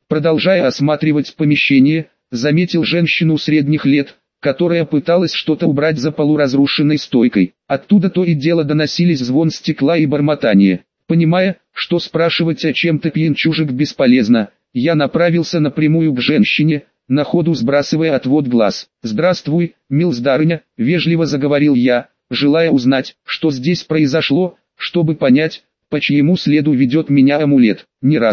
Продолжая осматривать помещение, заметил женщину средних лет, которая пыталась что-то убрать за полуразрушенной стойкой. Оттуда то и дело доносились звон стекла и бормотание. Понимая, что спрашивать о чем-то пьянчужек бесполезно, я направился напрямую к женщине, на ходу сбрасывая отвод глаз. «Здравствуй, милздарыня», — вежливо заговорил я, желая узнать, что здесь произошло, чтобы понять, по чьему следу ведет меня амулет.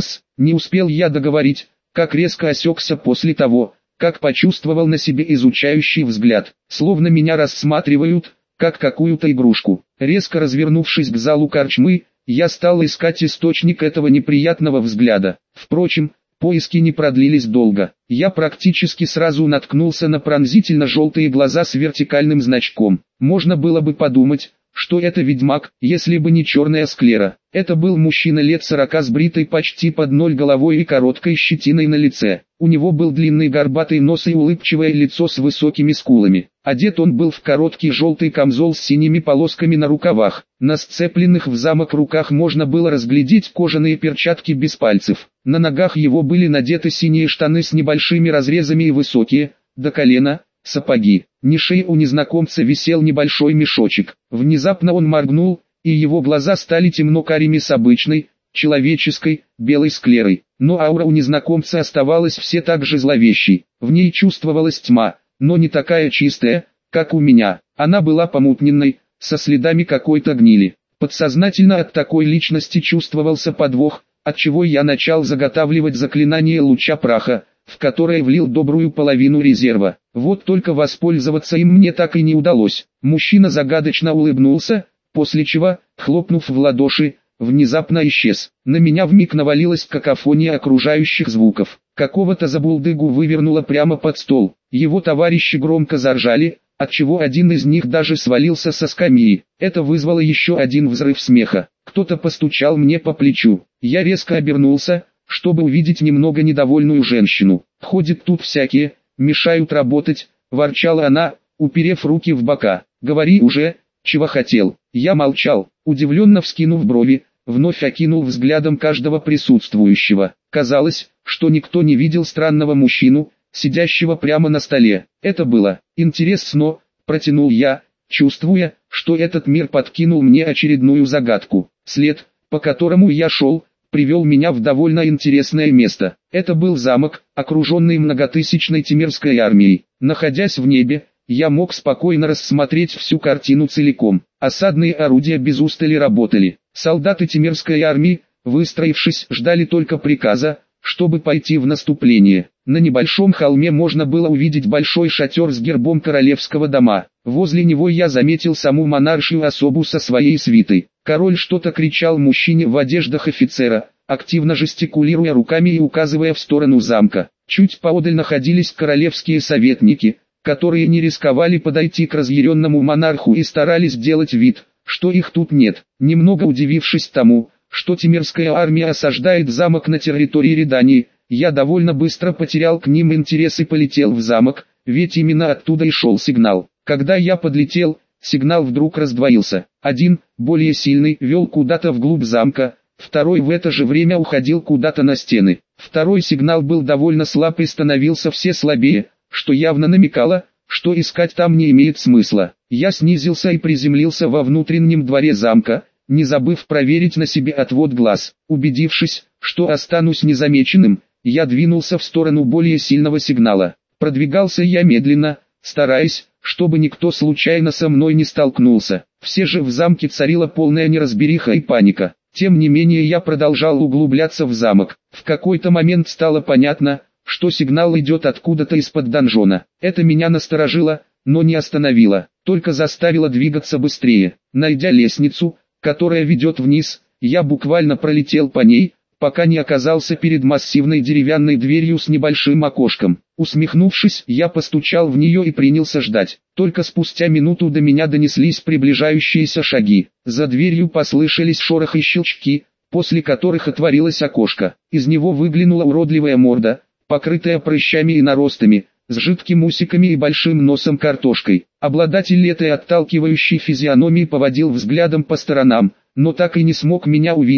Не успел я договорить, как резко осекся после того, как почувствовал на себе изучающий взгляд, словно меня рассматривают, как какую-то игрушку. Резко развернувшись к залу корчмы, я стал искать источник этого неприятного взгляда. Впрочем, поиски не продлились долго. Я практически сразу наткнулся на пронзительно-желтые глаза с вертикальным значком. Можно было бы подумать, что это ведьмак, если бы не черная склера. Это был мужчина лет 40 с бритой почти под ноль головой и короткой щетиной на лице. У него был длинный горбатый нос и улыбчивое лицо с высокими скулами. Одет он был в короткий желтый камзол с синими полосками на рукавах. На сцепленных в замок руках можно было разглядеть кожаные перчатки без пальцев. На ногах его были надеты синие штаны с небольшими разрезами и высокие, до колена, сапоги. На шее у незнакомца висел небольшой мешочек. Внезапно он моргнул, и его глаза стали темно-карими с обычной, человеческой, белой склерой. Но аура у незнакомца оставалась все так же зловещей. В ней чувствовалась тьма, но не такая чистая, как у меня. Она была помутненной, со следами какой-то гнили. Подсознательно от такой личности чувствовался подвох, отчего я начал заготавливать заклинание луча праха, в которое влил добрую половину резерва. Вот только воспользоваться им мне так и не удалось. Мужчина загадочно улыбнулся, после чего, хлопнув в ладоши, внезапно исчез. На меня вмиг навалилась какофония окружающих звуков. Какого-то забулдыгу вывернуло прямо под стол. Его товарищи громко заржали, отчего один из них даже свалился со скамьи. Это вызвало еще один взрыв смеха. Кто-то постучал мне по плечу. Я резко обернулся, чтобы увидеть немного недовольную женщину. «Ходят тут всякие, мешают работать», — ворчала она, уперев руки в бока. «Говори уже, чего хотел». Я молчал, удивленно вскинув брови, вновь окинул взглядом каждого присутствующего. Казалось, что никто не видел странного мужчину, сидящего прямо на столе. Это было интересно, протянул я, чувствуя, что этот мир подкинул мне очередную загадку. След, по которому я шел, привел меня в довольно интересное место. Это был замок, окруженный многотысячной темирской армией. Находясь в небе, я мог спокойно рассмотреть всю картину целиком. Осадные орудия без устали работали. Солдаты темирской армии, выстроившись, ждали только приказа, чтобы пойти в наступление. На небольшом холме можно было увидеть большой шатер с гербом королевского дома. Возле него я заметил саму монаршую особу со своей свитой. Король что-то кричал мужчине в одеждах офицера, активно жестикулируя руками и указывая в сторону замка. Чуть поодаль находились королевские советники, которые не рисковали подойти к разъяренному монарху и старались сделать вид, что их тут нет. Немного удивившись тому, что темирская армия осаждает замок на территории Редании, я довольно быстро потерял к ним интерес и полетел в замок, ведь именно оттуда и шел сигнал. Когда я подлетел, сигнал вдруг раздвоился. Один, более сильный, вел куда-то вглубь замка, второй в это же время уходил куда-то на стены. Второй сигнал был довольно слаб и становился все слабее, что явно намекало, что искать там не имеет смысла. Я снизился и приземлился во внутреннем дворе замка, не забыв проверить на себе отвод глаз. Убедившись, что останусь незамеченным, я двинулся в сторону более сильного сигнала. Продвигался я медленно, стараясь, чтобы никто случайно со мной не столкнулся. Все же в замке царила полная неразбериха и паника. Тем не менее я продолжал углубляться в замок. В какой-то момент стало понятно, что сигнал идет откуда-то из-под донжона. Это меня насторожило, но не остановило, только заставило двигаться быстрее. Найдя лестницу, которая ведет вниз, я буквально пролетел по ней, пока не оказался перед массивной деревянной дверью с небольшим окошком. Усмехнувшись, я постучал в нее и принялся ждать. Только спустя минуту до меня донеслись приближающиеся шаги. За дверью послышались шорох и щелчки, после которых отворилось окошко. Из него выглянула уродливая морда, покрытая прыщами и наростами, с жидкими усиками и большим носом картошкой. Обладатель этой отталкивающей физиономии поводил взглядом по сторонам, но так и не смог меня увидеть,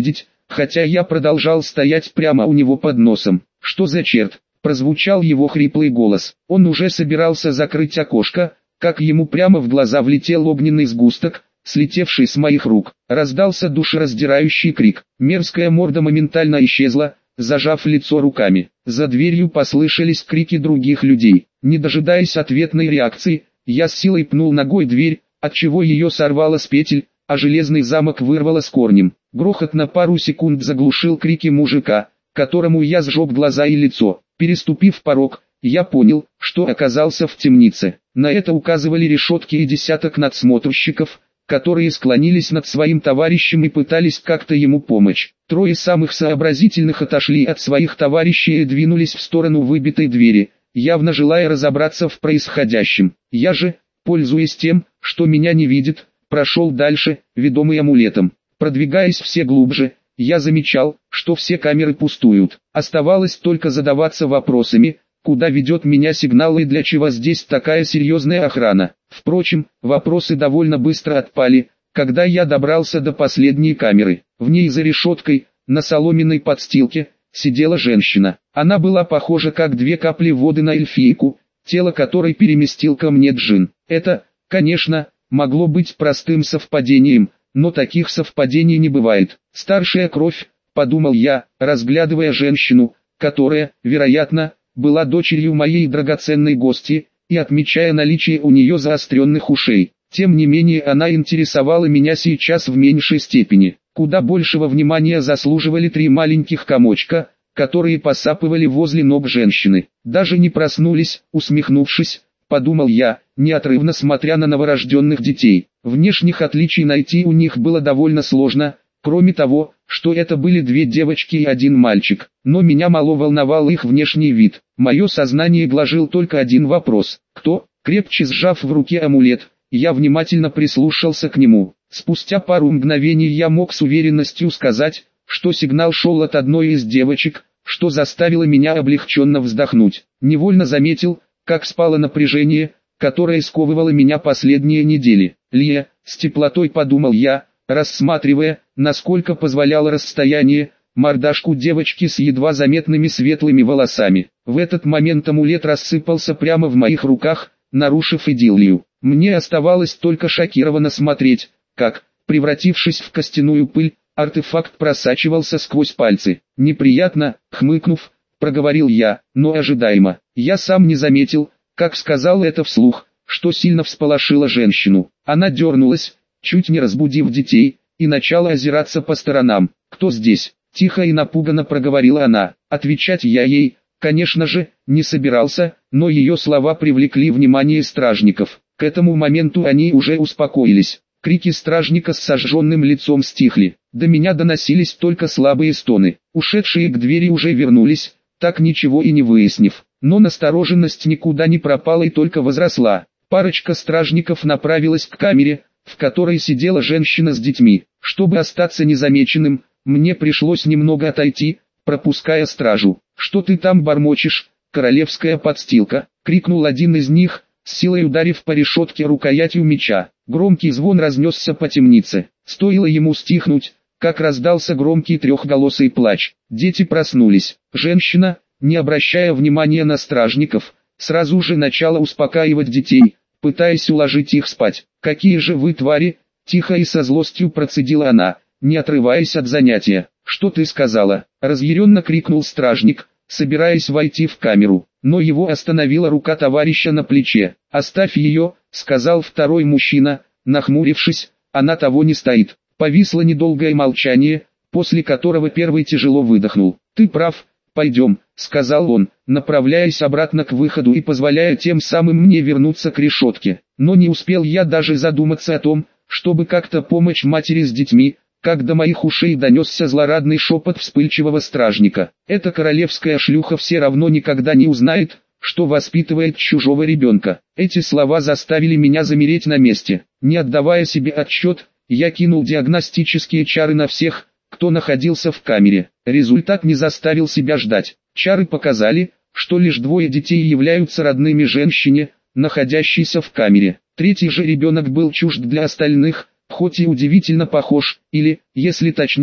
хотя я продолжал стоять прямо у него под носом. «Что за черт?» – прозвучал его хриплый голос. Он уже собирался закрыть окошко, как ему прямо в глаза влетел огненный сгусток, слетевший с моих рук. Раздался душераздирающий крик. Мерзкая морда моментально исчезла, зажав лицо руками. За дверью послышались крики других людей. Не дожидаясь ответной реакции, я с силой пнул ногой дверь, отчего ее сорвало с петель, а железный замок вырвало с корнем. Грохот на пару секунд заглушил крики мужика, которому я сжег глаза и лицо. Переступив порог, я понял, что оказался в темнице. На это указывали решетки и десяток надсмотрщиков, которые склонились над своим товарищем и пытались как-то ему помочь. Трое самых сообразительных отошли от своих товарищей и двинулись в сторону выбитой двери, явно желая разобраться в происходящем. Я же, пользуясь тем, что меня не видит, прошел дальше, ведомый амулетом. Продвигаясь все глубже, я замечал, что все камеры пустуют. Оставалось только задаваться вопросами, куда ведет меня сигнал и для чего здесь такая серьезная охрана. Впрочем, вопросы довольно быстро отпали, когда я добрался до последней камеры. В ней за решеткой, на соломенной подстилке, сидела женщина. Она была похожа как две капли воды на эльфийку, тело которой переместил ко мне джин. Это, конечно, могло быть простым совпадением, но таких совпадений не бывает. Старшая кровь, подумал я, разглядывая женщину, которая, вероятно, была дочерью моей драгоценной гости, и отмечая наличие у нее заостренных ушей. Тем не менее она интересовала меня сейчас в меньшей степени. Куда большего внимания заслуживали три маленьких комочка, которые посапывали возле ног женщины. Даже не проснулись, усмехнувшись, подумал я, неотрывно смотря на новорожденных детей. Внешних отличий найти у них было довольно сложно, кроме того, что это были две девочки и один мальчик. Но меня мало волновал их внешний вид. Мое сознание гложил только один вопрос. Кто? Крепче сжав в руке амулет, я внимательно прислушался к нему. Спустя пару мгновений я мог с уверенностью сказать, что сигнал шел от одной из девочек, что заставило меня облегченно вздохнуть. Невольно заметил, как спало напряжение, которое сковывало меня последние недели. Лия, с теплотой подумал я, рассматривая, насколько позволяло расстояние, мордашку девочки с едва заметными светлыми волосами. В этот момент амулет рассыпался прямо в моих руках, нарушив идиллию. Мне оставалось только шокированно смотреть, как, превратившись в костяную пыль, артефакт просачивался сквозь пальцы. Неприятно, хмыкнув, проговорил я, но ожидаемо. Я сам не заметил, как сказал это вслух, что сильно всполошило женщину. Она дернулась, чуть не разбудив детей, и начала озираться по сторонам. «Кто здесь?» – тихо и напуганно проговорила она. Отвечать я ей, конечно же, не собирался, но ее слова привлекли внимание стражников. К этому моменту они уже успокоились. Крики стражника с сожженным лицом стихли. До меня доносились только слабые стоны. Ушедшие к двери уже вернулись, так ничего и не выяснив. Но настороженность никуда не пропала и только возросла. Парочка стражников направилась к камере, в которой сидела женщина с детьми. Чтобы остаться незамеченным, мне пришлось немного отойти, пропуская стражу. «Что ты там бормочешь, королевская подстилка?» — крикнул один из них, с силой ударив по решетке рукоятью меча. Громкий звон разнесся по темнице. Стоило ему стихнуть, как раздался громкий трехголосый плач. Дети проснулись. Женщина, не обращая внимания на стражников, сразу же начала успокаивать детей, пытаясь уложить их спать. «Какие же вы твари!» — тихо и со злостью процедила она, не отрываясь от занятия. «Что ты сказала?» — разъяренно крикнул стражник, собираясь войти в камеру, но его остановила рука товарища на плече. «Оставь ее», — сказал второй мужчина, нахмурившись, «она того не стоит». Повисло недолгое молчание, после которого первый тяжело выдохнул. «Ты прав, пойдем», — сказал он, направляясь обратно к выходу и позволяя тем самым мне вернуться к решетке. Но не успел я даже задуматься о том, чтобы как-то помочь матери с детьми, как до моих ушей донесся злорадный шепот вспыльчивого стражника. «Эта королевская шлюха все равно никогда не узнает, что воспитывает чужого ребенка». Эти слова заставили меня замереть на месте. Не отдавая себе отчет, я кинул диагностические чары на всех, кто находился в камере. Результат не заставил себя ждать. Чары показали, что лишь двое детей являются родными женщине, находящейся в камере. Третий же ребенок был чужд для остальных, хоть и удивительно похож, или, если точнее,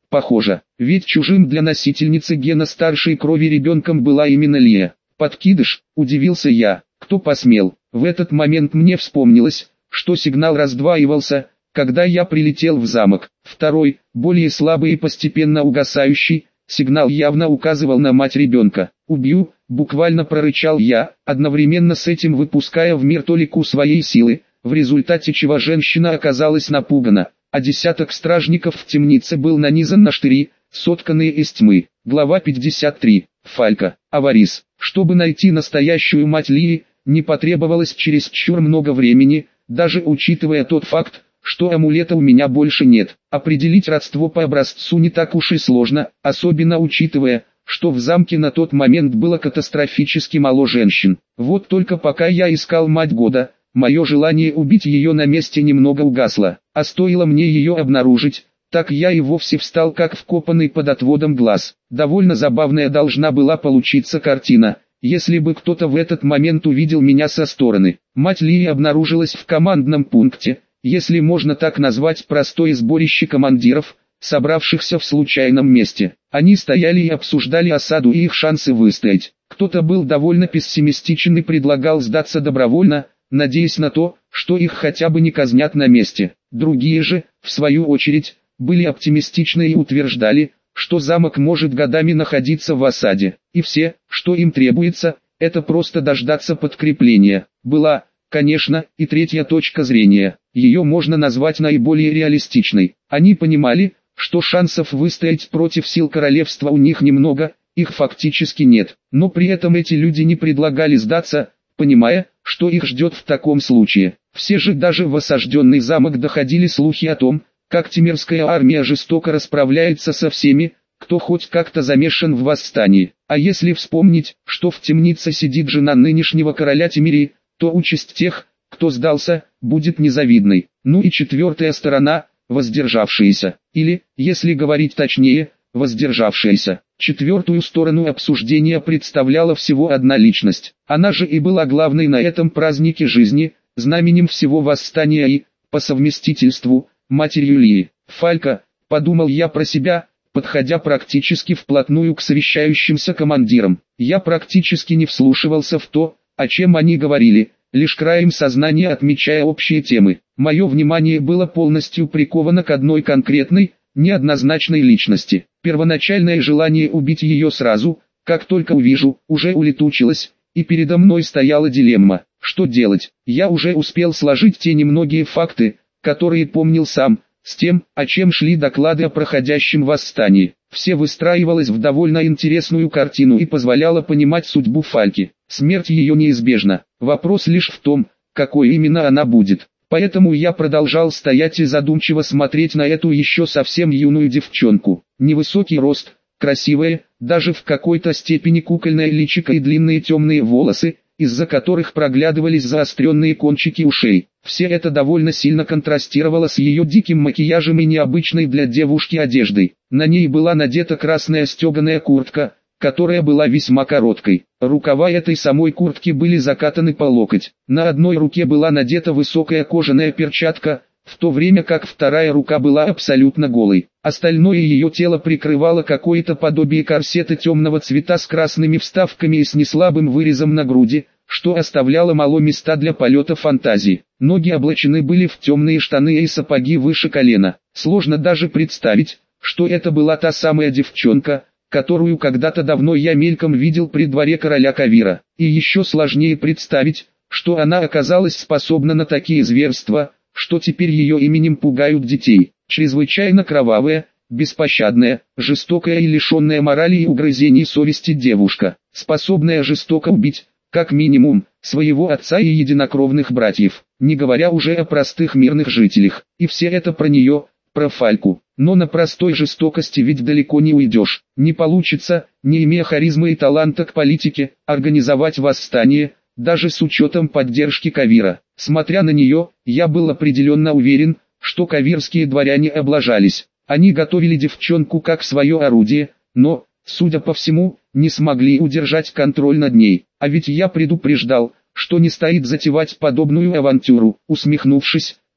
Похоже, ведь чужим для носительницы гена старшей крови ребенком была именно Лия. Подкидыш, удивился я, кто посмел. В этот момент мне вспомнилось, что сигнал раздваивался, когда я прилетел в замок. Второй, более слабый и постепенно угасающий, сигнал явно указывал на мать ребенка. «Убью», буквально прорычал я, одновременно с этим выпуская в мир толику своей силы, в результате чего женщина оказалась напугана, а десяток стражников в темнице был нанизан на штыри, сотканные из тьмы. Глава 53. Фалька. Аварис. Чтобы найти настоящую мать Лии, не потребовалось чересчур много времени, даже учитывая тот факт, что амулета у меня больше нет. Определить родство по образцу не так уж и сложно, особенно учитывая, что в замке на тот момент было катастрофически мало женщин. Вот только пока я искал мать года, мое желание убить ее на месте немного угасло, а стоило мне ее обнаружить, так я и вовсе встал как вкопанный под отводом глаз. Довольно забавная должна была получиться картина, если бы кто-то в этот момент увидел меня со стороны. Мать Лии обнаружилась в командном пункте, если можно так назвать простое сборище командиров, собравшихся в случайном месте. Они стояли и обсуждали осаду и их шансы выстоять. Кто-то был довольно пессимистичен и предлагал сдаться добровольно, надеясь на то, что их хотя бы не казнят на месте. Другие же, в свою очередь, были оптимистичны и утверждали, что замок может годами находиться в осаде, и все, что им требуется, это просто дождаться подкрепления. Была, конечно, и третья точка зрения. Ее можно назвать наиболее реалистичной. Они понимали, что шансов выстоять против сил королевства у них немного, их фактически нет. Но при этом эти люди не предлагали сдаться, понимая, что их ждет в таком случае. Все же даже в осажденный замок доходили слухи о том, как Темирская армия жестоко расправляется со всеми, кто хоть как-то замешан в восстании. А если вспомнить, что в темнице сидит жена нынешнего короля Тимирии, то участь тех, кто сдался, будет незавидной. Ну и четвертая сторона, воздержавшиеся, или, если говорить точнее, воздержавшаяся. Четвертую сторону обсуждения представляла всего одна личность. Она же и была главной на этом празднике жизни, знаменем всего восстания и, по совместительству, матерью Лии. Фалька, подумал я про себя, подходя практически вплотную к совещающимся командирам. Я практически не вслушивался в то, о чем они говорили, лишь краем сознания отмечая общие темы. Мое внимание было полностью приковано к одной конкретной, неоднозначной личности. Первоначальное желание убить ее сразу, как только увижу, уже улетучилось, и передо мной стояла дилемма. Что делать? Я уже успел сложить те немногие факты, которые помнил сам, с тем, о чем шли доклады о проходящем восстании. Все выстраивалось в довольно интересную картину и позволяло понимать судьбу Фальки. Смерть ее неизбежна. Вопрос лишь в том, какой именно она будет. Поэтому я продолжал стоять и задумчиво смотреть на эту еще совсем юную девчонку. Невысокий рост, красивая, даже в какой-то степени кукольное личико и длинные темные волосы, из-за которых проглядывались заостренные кончики ушей. Все это довольно сильно контрастировало с ее диким макияжем и необычной для девушки одеждой. На ней была надета красная стеганая куртка, которая была весьма короткой. Рукава этой самой куртки были закатаны по локоть. На одной руке была надета высокая кожаная перчатка, в то время как вторая рука была абсолютно голой. Остальное ее тело прикрывало какое-то подобие корсета темного цвета с красными вставками и с неслабым вырезом на груди, что оставляло мало места для полета фантазии. Ноги облачены были в темные штаны и сапоги выше колена. Сложно даже представить, что это была та самая девчонка, которую когда-то давно я мельком видел при дворе короля Кавира. И еще сложнее представить, что она оказалась способна на такие зверства, что теперь ее именем пугают детей. Чрезвычайно кровавая, беспощадная, жестокая и лишенная морали и угрызений совести девушка, способная жестоко убить, как минимум, своего отца и единокровных братьев, не говоря уже о простых мирных жителях. И все это про нее, про Фальку. Но на простой жестокости ведь далеко не уйдешь. Не получится, не имея харизмы и таланта к политике, организовать восстание, даже с учетом поддержки Кавира. Смотря на нее, я был определенно уверен, что кавирские дворяне облажались. Они готовили девчонку как свое орудие, но, судя по всему, не смогли удержать контроль над ней. А ведь я предупреждал, что не стоит затевать подобную авантюру. Усмехнувшись,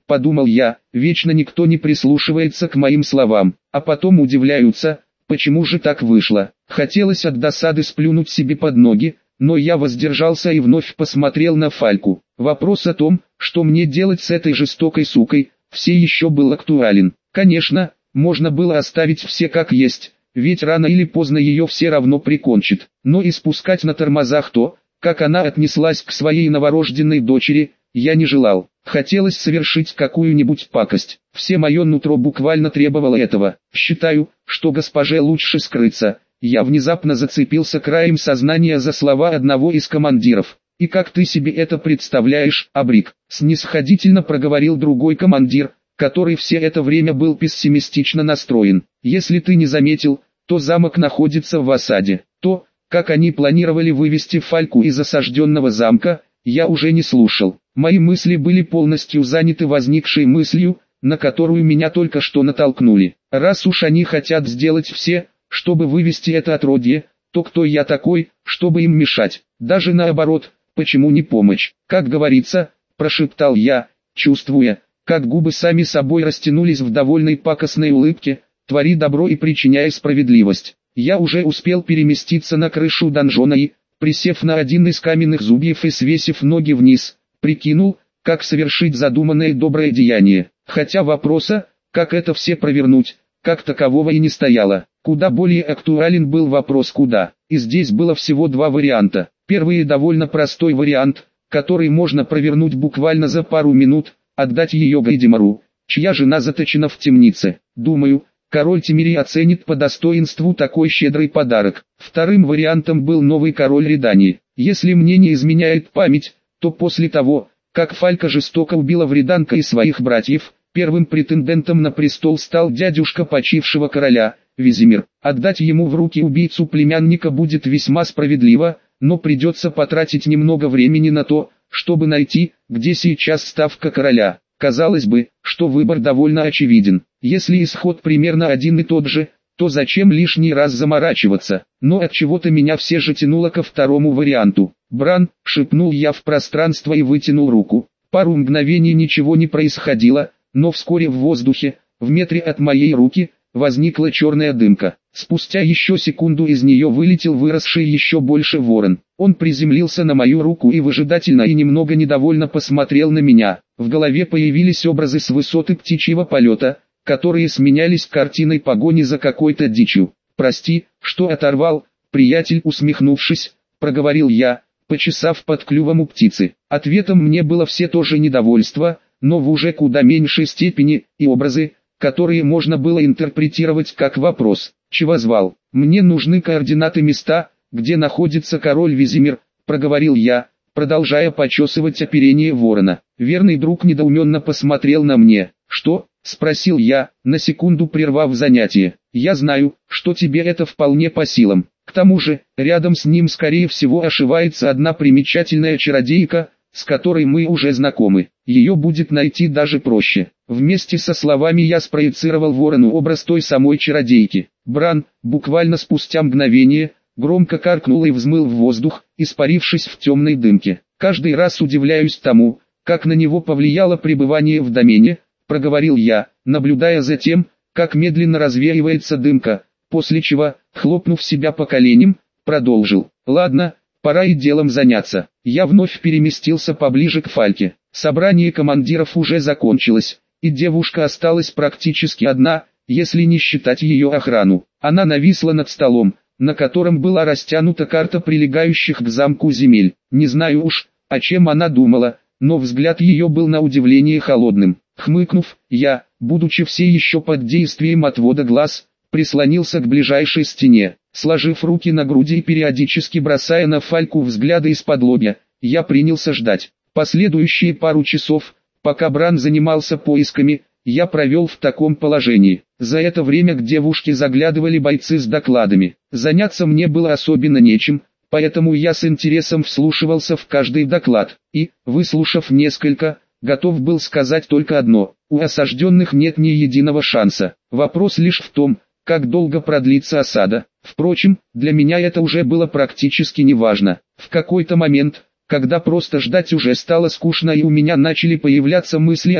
подумал я, вечно никто не прислушивается к моим словам, а потом удивляются, почему же так вышло. Хотелось от досады сплюнуть себе под ноги, но я воздержался и вновь посмотрел на Фальку. Вопрос о том, что мне делать с этой жестокой сукой, все еще был актуален. Конечно, можно было оставить все как есть, ведь рано или поздно ее все равно прикончит. Но и спускать на тормозах то, как она отнеслась к своей новорожденной дочери, я не желал. Хотелось совершить какую-нибудь пакость. Все мое нутро буквально требовало этого. Считаю, что госпоже лучше скрыться. Я внезапно зацепился краем сознания за слова одного из командиров. «И как ты себе это представляешь, Абрик?» — снисходительно проговорил другой командир, который все это время был пессимистично настроен. «Если ты не заметил, то замок находится в осаде. То, как они планировали вывести Фальку из осажденного замка, я уже не слушал. Мои мысли были полностью заняты возникшей мыслью, на которую меня только что натолкнули. Раз уж они хотят сделать все, чтобы вывести это отродье, то кто я такой, чтобы им мешать? Даже наоборот, почему не помочь? Как говорится, прошептал я, чувствуя, как губы сами собой растянулись в довольной пакостной улыбке, твори добро и причиняй справедливость. Я уже успел переместиться на крышу донжона и, присев на один из каменных зубьев и свесив ноги вниз, прикинул, как совершить задуманное доброе деяние. Хотя вопроса, как это все провернуть, как такового и не стояло. Куда более актуален был вопрос куда. И здесь было всего два варианта. Первый довольно простой вариант, который можно провернуть буквально за пару минут, отдать ее Гайдемару, чья жена заточена в темнице. Думаю, король Тимирий оценит по достоинству такой щедрый подарок. Вторым вариантом был новый король Редании. Если мне не изменяет память, то после того, как Фалька жестоко убила Вреданка и своих братьев, первым претендентом на престол стал дядюшка почившего короля, Визимир. Отдать ему в руки убийцу племянника будет весьма справедливо, но придется потратить немного времени на то, чтобы найти, где сейчас ставка короля. Казалось бы, что выбор довольно очевиден. Если исход примерно один и тот же, то зачем лишний раз заморачиваться? Но от чего-то меня все же тянуло ко второму варианту. «Бран», — шепнул я в пространство и вытянул руку. Пару мгновений ничего не происходило, но вскоре в воздухе, в метре от моей руки, возникла черная дымка. Спустя еще секунду из нее вылетел выросший еще больше ворон. Он приземлился на мою руку и выжидательно и немного недовольно посмотрел на меня. В голове появились образы с высоты птичьего полета, которые сменялись картиной погони за какой-то дичью. «Прости, что оторвал, приятель», усмехнувшись, проговорил я, почесав под клювом у птицы. Ответом мне было все то же недовольство, но в уже куда меньшей степени, и образы, которые можно было интерпретировать как вопрос. «Чего звал? Мне нужны координаты места, где находится король Визимир», проговорил я, продолжая почесывать оперение ворона. Верный друг недоуменно посмотрел на мне. «Что?» — спросил я, на секунду прервав занятие. «Я знаю, что тебе это вполне по силам. К тому же, рядом с ним скорее всего ошивается одна примечательная чародейка, с которой мы уже знакомы. Ее будет найти даже проще». Вместе со словами я спроецировал ворону образ той самой чародейки. Бран, буквально спустя мгновение, громко каркнул и взмыл в воздух, испарившись в темной дымке. «Каждый раз удивляюсь тому, как на него повлияло пребывание в домене», проговорил я, наблюдая за тем, как медленно развеивается дымка, после чего, хлопнув себя по коленям, продолжил. «Ладно, пора и делом заняться». Я вновь переместился поближе к Фальке. Собрание командиров уже закончилось, и девушка осталась практически одна, если не считать ее охрану. Она нависла над столом, на котором была растянута карта прилегающих к замку земель. Не знаю уж, о чем она думала, но взгляд ее был на удивление холодным. Хмыкнув, я, будучи все еще под действием отвода глаз, прислонился к ближайшей стене. Сложив руки на груди и периодически бросая на Фальку взгляды из-под-лобья, я принялся ждать. Последующие пару часов, пока Бран занимался поисками, я провел в таком положении. За это время к девушке заглядывали бойцы с докладами. Заняться мне было особенно нечем, поэтому я с интересом вслушивался в каждый доклад, и, выслушав несколько, готов был сказать только одно: у осажденных нет ни единого шанса. Вопрос лишь в том, как долго продлится осада. Впрочем, для меня это уже было практически неважно. В какой-то момент, когда просто ждать уже стало скучно и у меня начали появляться мысли о том,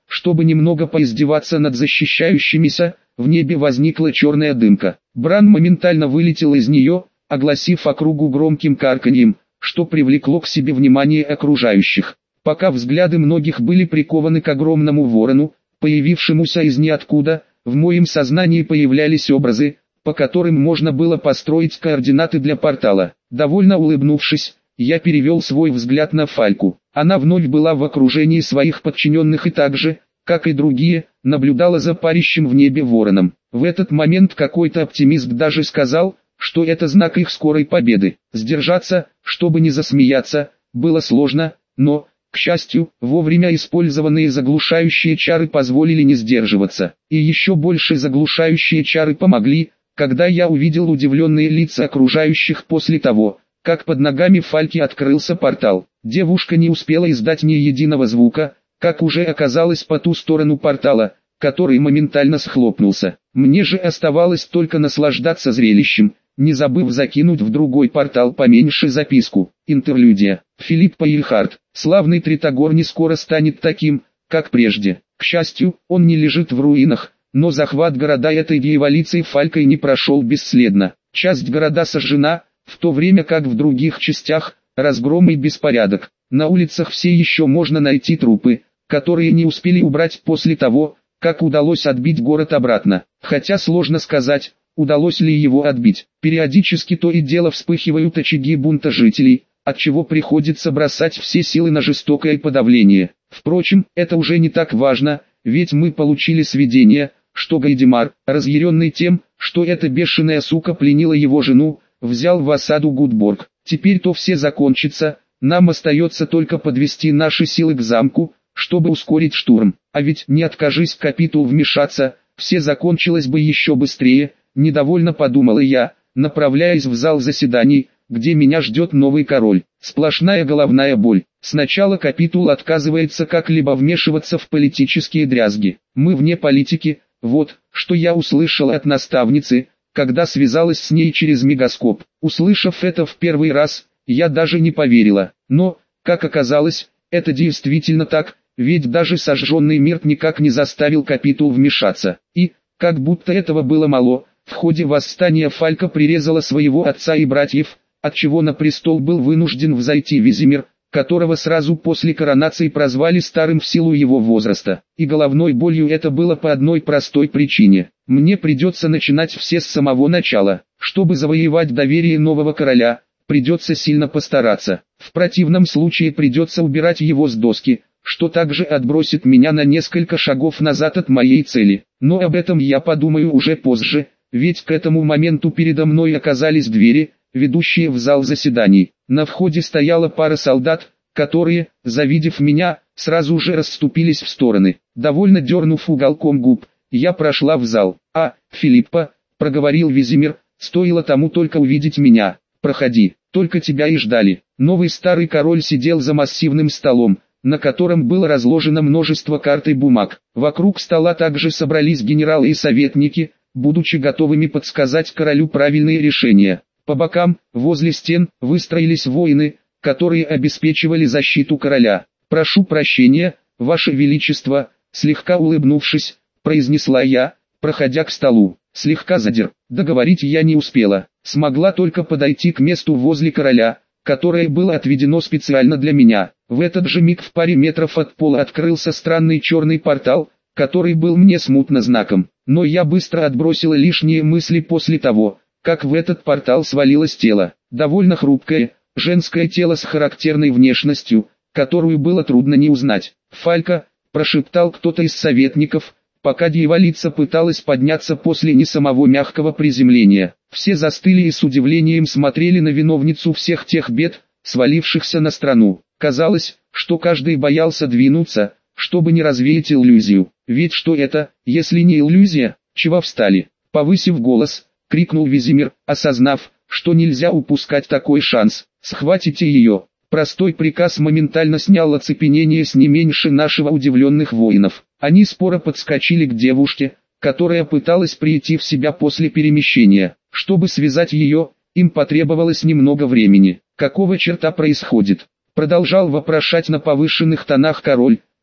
чтобы немного поиздеваться над защищающимися, в небе возникла черная дымка. Бран моментально вылетел из нее, огласив округу громким карканьем, что привлекло к себе внимание окружающих. Пока взгляды многих были прикованы к огромному ворону, появившемуся из ниоткуда, в моем сознании появлялись образы, по которым можно было построить координаты для портала. Довольно улыбнувшись, я перевел свой взгляд на Фальку. Она вновь была в окружении своих подчиненных и так же, как и другие, наблюдала за парящим в небе вороном. В этот момент какой-то оптимист даже сказал, что это знак их скорой победы. Сдержаться, чтобы не засмеяться, было сложно, но, к счастью, вовремя использованные заглушающие чары позволили не сдерживаться. И еще больше заглушающие чары помогли, когда я увидел удивленные лица окружающих после того, как под ногами Фальки открылся портал. Девушка не успела издать ни единого звука, как уже оказалась по ту сторону портала, который моментально схлопнулся. Мне же оставалось только наслаждаться зрелищем, не забыв закинуть в другой портал поменьше записку. Интерлюдия. Филипп Паильхард. Славный Тритогор не скоро станет таким, как прежде. К счастью, он не лежит в руинах, но захват города этой дьяволицей Фалькой не прошел бесследно. Часть города сожжена, в то время как в других частях разгром и беспорядок. На улицах все еще можно найти трупы, которые не успели убрать после того, как удалось отбить город обратно. Хотя сложно сказать, удалось ли его отбить. Периодически то и дело вспыхивают очаги бунта жителей, отчего приходится бросать все силы на жестокое подавление. Впрочем, это уже не так важно, ведь мы получили сведения, что Гайдемар, разъяренный тем, что эта бешеная сука пленила его жену, взял в осаду Гудборг. Теперь то все закончится, нам остается только подвести наши силы к замку, чтобы ускорить штурм. А ведь не откажись капитул вмешаться, все закончилось бы еще быстрее, недовольно подумала я, направляясь в зал заседаний, где меня ждет новый король. Сплошная головная боль. Сначала капитул отказывается как-либо вмешиваться в политические дрязги. Мы вне политики, вот, что я услышал от наставницы, когда связалась с ней через мегаскоп. Услышав это в первый раз, я даже не поверила. Но, как оказалось, это действительно так, ведь даже сожженный мир никак не заставил капитул вмешаться. И, как будто этого было мало, в ходе восстания Фалька прирезала своего отца и братьев, отчего на престол был вынужден взойти Визимир, которого сразу после коронации прозвали старым в силу его возраста. И головной болью это было по одной простой причине. Мне придется начинать все с самого начала. Чтобы завоевать доверие нового короля, придется сильно постараться. В противном случае придется убирать его с доски, что также отбросит меня на несколько шагов назад от моей цели. Но об этом я подумаю уже позже, ведь к этому моменту передо мной оказались двери, ведущие в зал заседаний. На входе стояла пара солдат, которые, завидев меня, сразу же расступились в стороны. Довольно дернув уголком губ, я прошла в зал. Филиппа, проговорил Визимир, стоило тому только увидеть меня. Проходи, только тебя и ждали. Новый старый король сидел за массивным столом, на котором было разложено множество карт и бумаг. Вокруг стола также собрались генералы и советники, будучи готовыми подсказать королю правильные решения. По бокам, возле стен, выстроились воины, которые обеспечивали защиту короля. «Прошу прощения, Ваше Величество», слегка улыбнувшись, произнесла я, проходя к столу. Слегка договорить я не успела, смогла только подойти к месту возле короля, которое было отведено специально для меня. В этот же миг в паре метров от пола открылся странный черный портал, который был мне смутно знаком. Но я быстро отбросила лишние мысли после того, как в этот портал свалилось тело. Довольно хрупкое, женское тело с характерной внешностью, которую было трудно не узнать. «Фалька», прошептал кто-то из советников, пока дьяволица пыталась подняться после не самого мягкого приземления. Все застыли и с удивлением смотрели на виновницу всех тех бед, свалившихся на страну. Казалось, что каждый боялся двинуться, чтобы не развеять иллюзию. Ведь что это, если не иллюзия? Чего встали? Повысив голос, крикнул Визимир, осознав, что нельзя упускать такой шанс. «Схватите ее!» Простой приказ моментально снял оцепенение с не меньше нашего удивленных воинов. Они споро подскочили к девушке, которая пыталась прийти в себя после перемещения. Чтобы связать ее, им потребовалось немного времени. «Какого черта происходит?» Продолжал вопрошать на повышенных тонах король,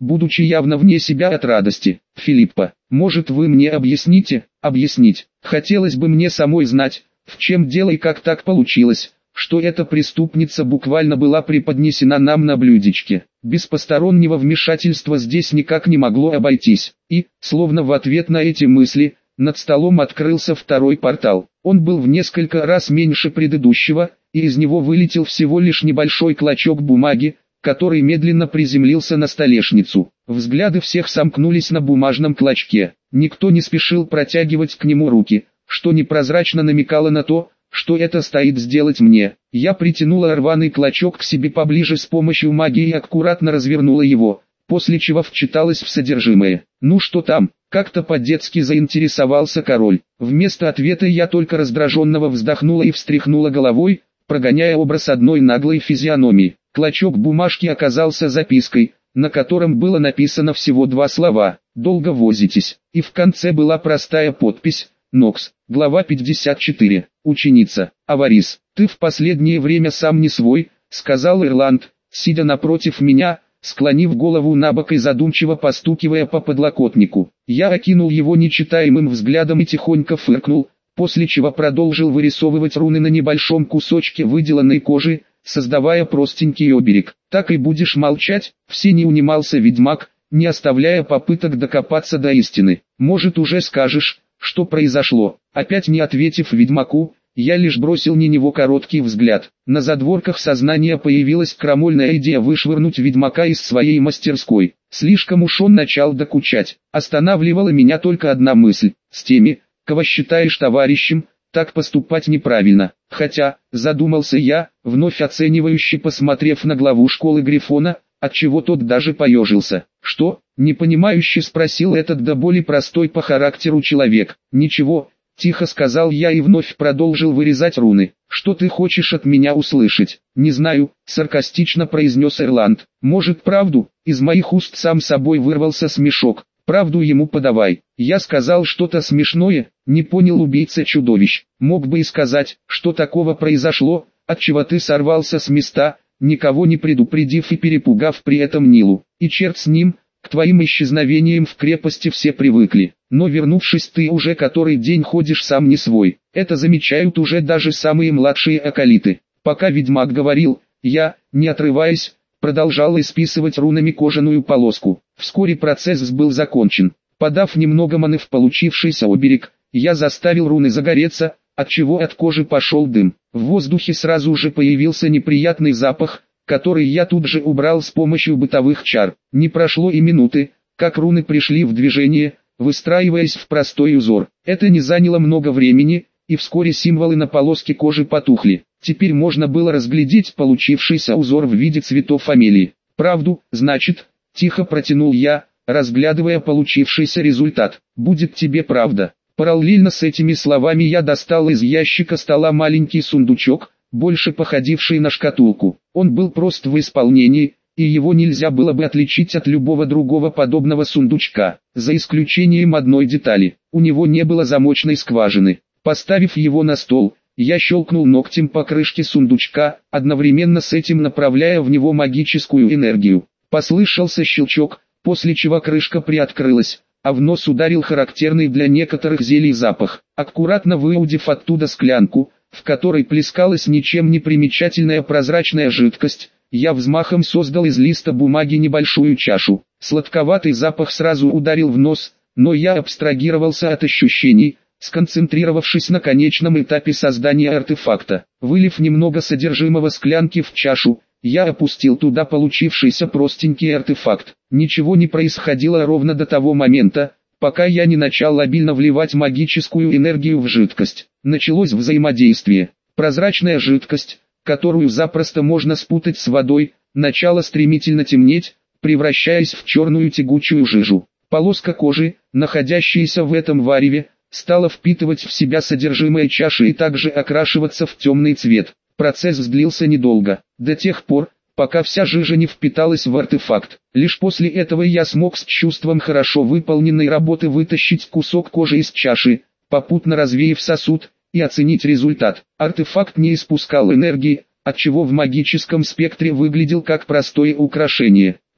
будучи явно вне себя от радости. «Филиппа, может вы мне объясните?» «Объяснить. Хотелось бы мне самой знать, в чем дело и как так получилось, что эта преступница буквально была преподнесена нам на блюдечке. Без постороннего вмешательства здесь никак не могло обойтись». И, словно в ответ на эти мысли, над столом открылся второй портал. Он был в несколько раз меньше предыдущего, и из него вылетел всего лишь небольшой клочок бумаги, который медленно приземлился на столешницу. Взгляды всех сомкнулись на бумажном клочке. Никто не спешил протягивать к нему руки, что непрозрачно намекало на то, что это стоит сделать мне. Я притянула рваный клочок к себе поближе с помощью магии и аккуратно развернула его, после чего вчиталась в содержимое. «Ну что там?» — как-то по-детски заинтересовался король. Вместо ответа я только раздраженного вздохнула и встряхнула головой, прогоняя образ одной наглой физиономии. Клочок бумажки оказался запиской, на котором было написано всего 2 слова: «Долго возитесь», и в конце была простая подпись: «Нокс, глава 54, ученица, Аварис, ты в последнее время сам не свой», — сказал Ирланд, сидя напротив меня, склонив голову набок и задумчиво постукивая по подлокотнику. Я окинул его нечитаемым взглядом и тихонько фыркнул, после чего продолжил вырисовывать руны на небольшом кусочке выделанной кожи, создавая простенький оберег. «Так и будешь молчать?» — все не унимался ведьмак, не оставляя попыток докопаться до истины. «Может, уже скажешь, что произошло?» Опять не ответив ведьмаку, я лишь бросил на него короткий взгляд. На задворках сознания появилась крамольная идея вышвырнуть ведьмака из своей мастерской. Слишком уж он начал докучать. Останавливала меня только одна мысль: с теми, кого считаешь товарищем, так поступать неправильно. Хотя, задумался я, вновь оценивающе посмотрев на главу школы Грифона, отчего тот даже поежился. «Что?» — непонимающе спросил этот до боли простой по характеру человек. «Ничего», — тихо сказал я и вновь продолжил вырезать руны. «Что ты хочешь от меня услышать?» «Не знаю», — саркастично произнес Ирланд. «Может, правду?» Из моих уст сам собой вырвался смешок. «Правду ему подавай». Я сказал что-то смешное, не понял убийца чудовищ. Мог бы и сказать, что такого произошло, отчего ты сорвался с места, никого не предупредив и перепугав при этом Нилу. И черт с ним, к твоим исчезновениям в крепости все привыкли. Но вернувшись, ты уже который день ходишь сам не свой. Это замечают уже даже самые младшие акалиты. Пока ведьмак говорил, я, не отрываясь, продолжал исписывать рунами кожаную полоску. Вскоре процесс был закончен. Подав немного маны в получившийся оберег, я заставил руны загореться, отчего от кожи пошел дым. В воздухе сразу же появился неприятный запах, который я тут же убрал с помощью бытовых чар. Не прошло и минуты, как руны пришли в движение, выстраиваясь в простой узор. Это не заняло много времени, и вскоре символы на полоске кожи потухли. Теперь можно было разглядеть получившийся узор в виде цветов амелии. «Правду, значит?» — тихо протянул я, разглядывая получившийся результат. «Будет тебе правда». Параллельно с этими словами я достал из ящика стола маленький сундучок, больше походивший на шкатулку. Он был прост в исполнении, и его нельзя было бы отличить от любого другого подобного сундучка, за исключением одной детали: у него не было замочной скважины. Поставив его на стол, я щелкнул ногтем по крышке сундучка, одновременно с этим направляя в него магическую энергию. Послышался щелчок, после чего крышка приоткрылась, а в нос ударил характерный для некоторых зелий запах. Аккуратно выудив оттуда склянку, в которой плескалась ничем не примечательная прозрачная жидкость, я взмахом создал из листа бумаги небольшую чашу. Сладковатый запах сразу ударил в нос, но я абстрагировался от ощущений, сконцентрировавшись на конечном этапе создания артефакта. Вылив немного содержимого склянки в чашу, я опустил туда получившийся простенький артефакт. Ничего не происходило ровно до того момента, пока я не начал обильно вливать магическую энергию в жидкость. Началось взаимодействие. Прозрачная жидкость, которую запросто можно спутать с водой, начала стремительно темнеть, превращаясь в черную тягучую жижу. Полоска кожи, находящаяся в этом вареве, стала впитывать в себя содержимое чаши и также окрашиваться в темный цвет. Процесс длился недолго, до тех пор, пока вся жижа не впиталась в артефакт. Лишь после этого я смог с чувством хорошо выполненной работы вытащить кусок кожи из чаши, попутно развеяв сосуд, и оценить результат. Артефакт не испускал энергии, отчего в магическом спектре выглядел как простое украшение.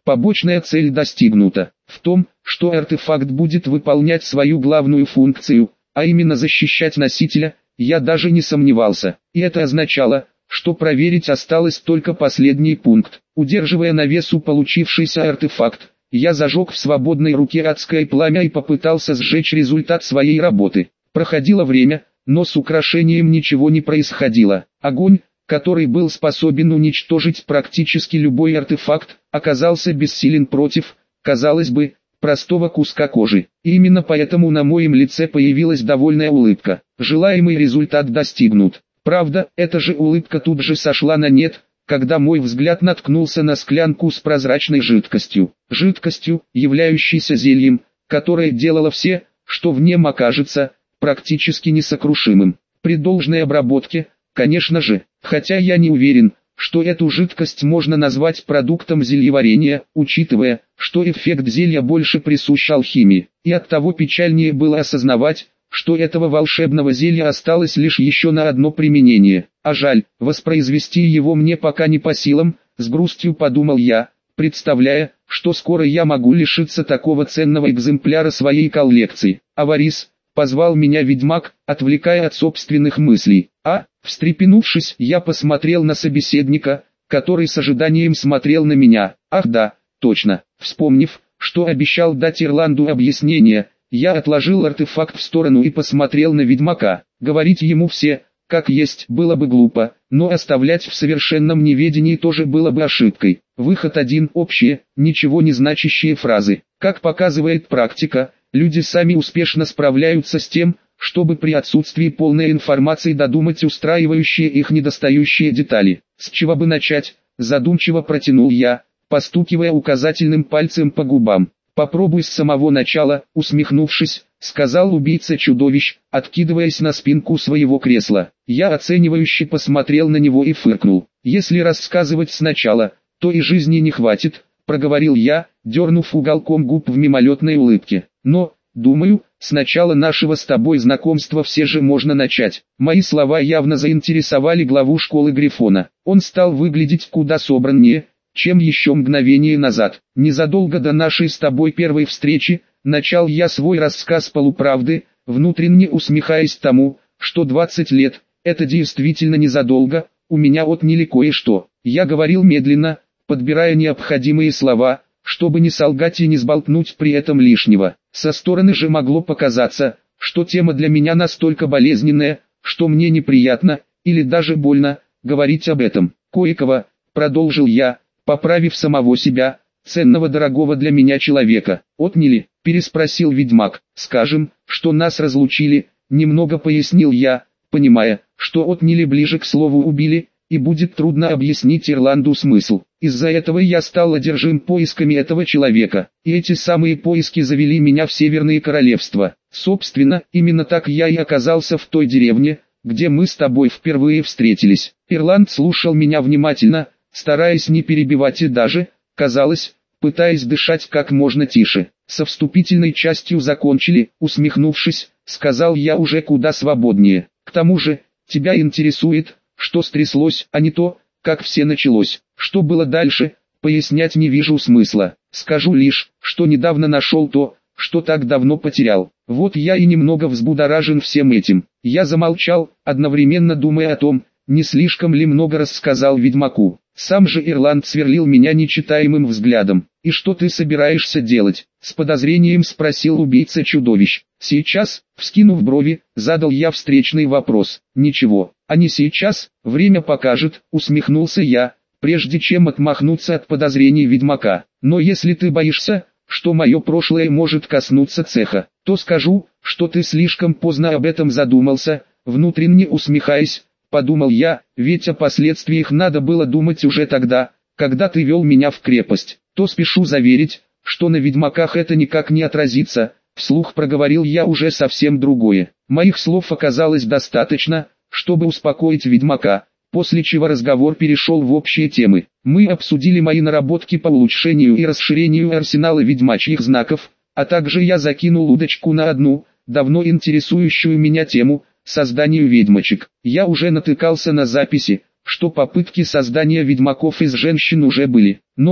Побочная цель достигнута. В том, что артефакт будет выполнять свою главную функцию, а именно защищать носителя, я даже не сомневался. И это означало, что проверить осталось только последний пункт. Удерживая на весу получившийся артефакт, я зажег в свободной руке адское пламя и попытался сжечь результат своей работы. Проходило время, но с украшением ничего не происходило. Огонь, который был способен уничтожить практически любой артефакт, оказался бессилен против, казалось бы, простого куска кожи. И именно поэтому на моем лице появилась довольная улыбка. Желаемый результат достигнут. Правда, эта же улыбка тут же сошла на нет, когда мой взгляд наткнулся на склянку с прозрачной жидкостью. Жидкостью, являющейся зельем, которое делало все, что в нем окажется, практически несокрушимым. При должной обработке, конечно же, хотя я не уверен, что эту жидкость можно назвать продуктом зельеварения, учитывая, что эффект зелья больше присущ алхимии, и оттого печальнее было осознавать, что этого волшебного зелья осталось лишь еще на одно применение. А жаль, воспроизвести его мне пока не по силам, с грустью подумал я, представляя, что скоро я могу лишиться такого ценного экземпляра своей коллекции. Аварис, позвал меня ведьмак, отвлекая от собственных мыслей. Встрепенувшись, я посмотрел на собеседника, который с ожиданием смотрел на меня. Ах да, точно. Вспомнив, что обещал дать Ирланду объяснение, я отложил артефакт в сторону и посмотрел на ведьмака. Говорить ему все, как есть, было бы глупо, но оставлять в совершенном неведении тоже было бы ошибкой. Выход один: общие, ничего не значащие фразы. Как показывает практика, люди сами успешно справляются с тем, чтобы при отсутствии полной информации додумать устраивающие их недостающие детали. С чего бы начать, задумчиво протянул я, постукивая указательным пальцем по губам. Попробуй с самого начала, усмехнувшись, сказал убийца чудовищ, откидываясь на спинку своего кресла. Я оценивающе посмотрел на него и фыркнул. Если рассказывать сначала, то и жизни не хватит, проговорил я, дернув уголком губ в мимолетной улыбке. Но, думаю, с начала нашего с тобой знакомства все же можно начать. Мои слова явно заинтересовали главу школы Грифона. Он стал выглядеть куда собраннее, чем еще мгновение назад. Незадолго до нашей с тобой первой встречи, начал я свой рассказ полуправды, внутренне усмехаясь тому, что 20 лет, это действительно незадолго, у меня отняли кое-что. Я говорил медленно, подбирая необходимые слова, чтобы не солгать и не сболтнуть при этом лишнего. Со стороны же могло показаться, что тема для меня настолько болезненная, что мне неприятно, или даже больно, говорить об этом. Кое-кого, продолжил я, поправив самого себя, ценного дорогого для меня человека. Отняли, переспросил ведьмак. Скажем, что нас разлучили, немного пояснил я, понимая, что отняли ближе к слову убили, и будет трудно объяснить Ирланду смысл. Из-за этого я стал одержим поисками этого человека, и эти самые поиски завели меня в Северные Королевства. Собственно, именно так я и оказался в той деревне, где мы с тобой впервые встретились. Ирланд слушал меня внимательно, стараясь не перебивать и даже, казалось, пытаясь дышать как можно тише. Со вступительной частью закончили, усмехнувшись, сказал я уже куда свободнее. К тому же, тебя интересует, что стряслось, а не то, как все началось. Что было дальше, пояснять не вижу смысла. Скажу лишь, что недавно нашел то, что так давно потерял. Вот я и немного взбудоражен всем этим. Я замолчал, одновременно думая о том, не слишком ли много рассказал ведьмаку. Сам же Ирланд сверлил меня нечитаемым взглядом. «И что ты собираешься делать?» — с подозрением спросил убийца чудовищ. «Сейчас», — вскинув брови, задал я встречный вопрос. «Ничего, а не сейчас, время покажет», — усмехнулся я, прежде чем отмахнуться от подозрений ведьмака. «Но если ты боишься, что мое прошлое может коснуться цеха, то скажу, что ты слишком поздно об этом задумался», внутренне усмехаясь, подумал я, ведь о последствиях надо было думать уже тогда, когда ты вел меня в крепость. То спешу заверить, что на ведьмаках это никак не отразится, вслух проговорил я уже совсем другое. Моих слов оказалось достаточно, чтобы успокоить ведьмака, после чего разговор перешел в общие темы. Мы обсудили мои наработки по улучшению и расширению арсенала ведьмачьих знаков, а также я закинул удочку на одну, давно интересующую меня тему, созданию ведьмочек. Я уже натыкался на записи, что попытки создания ведьмаков из женщин уже были, но,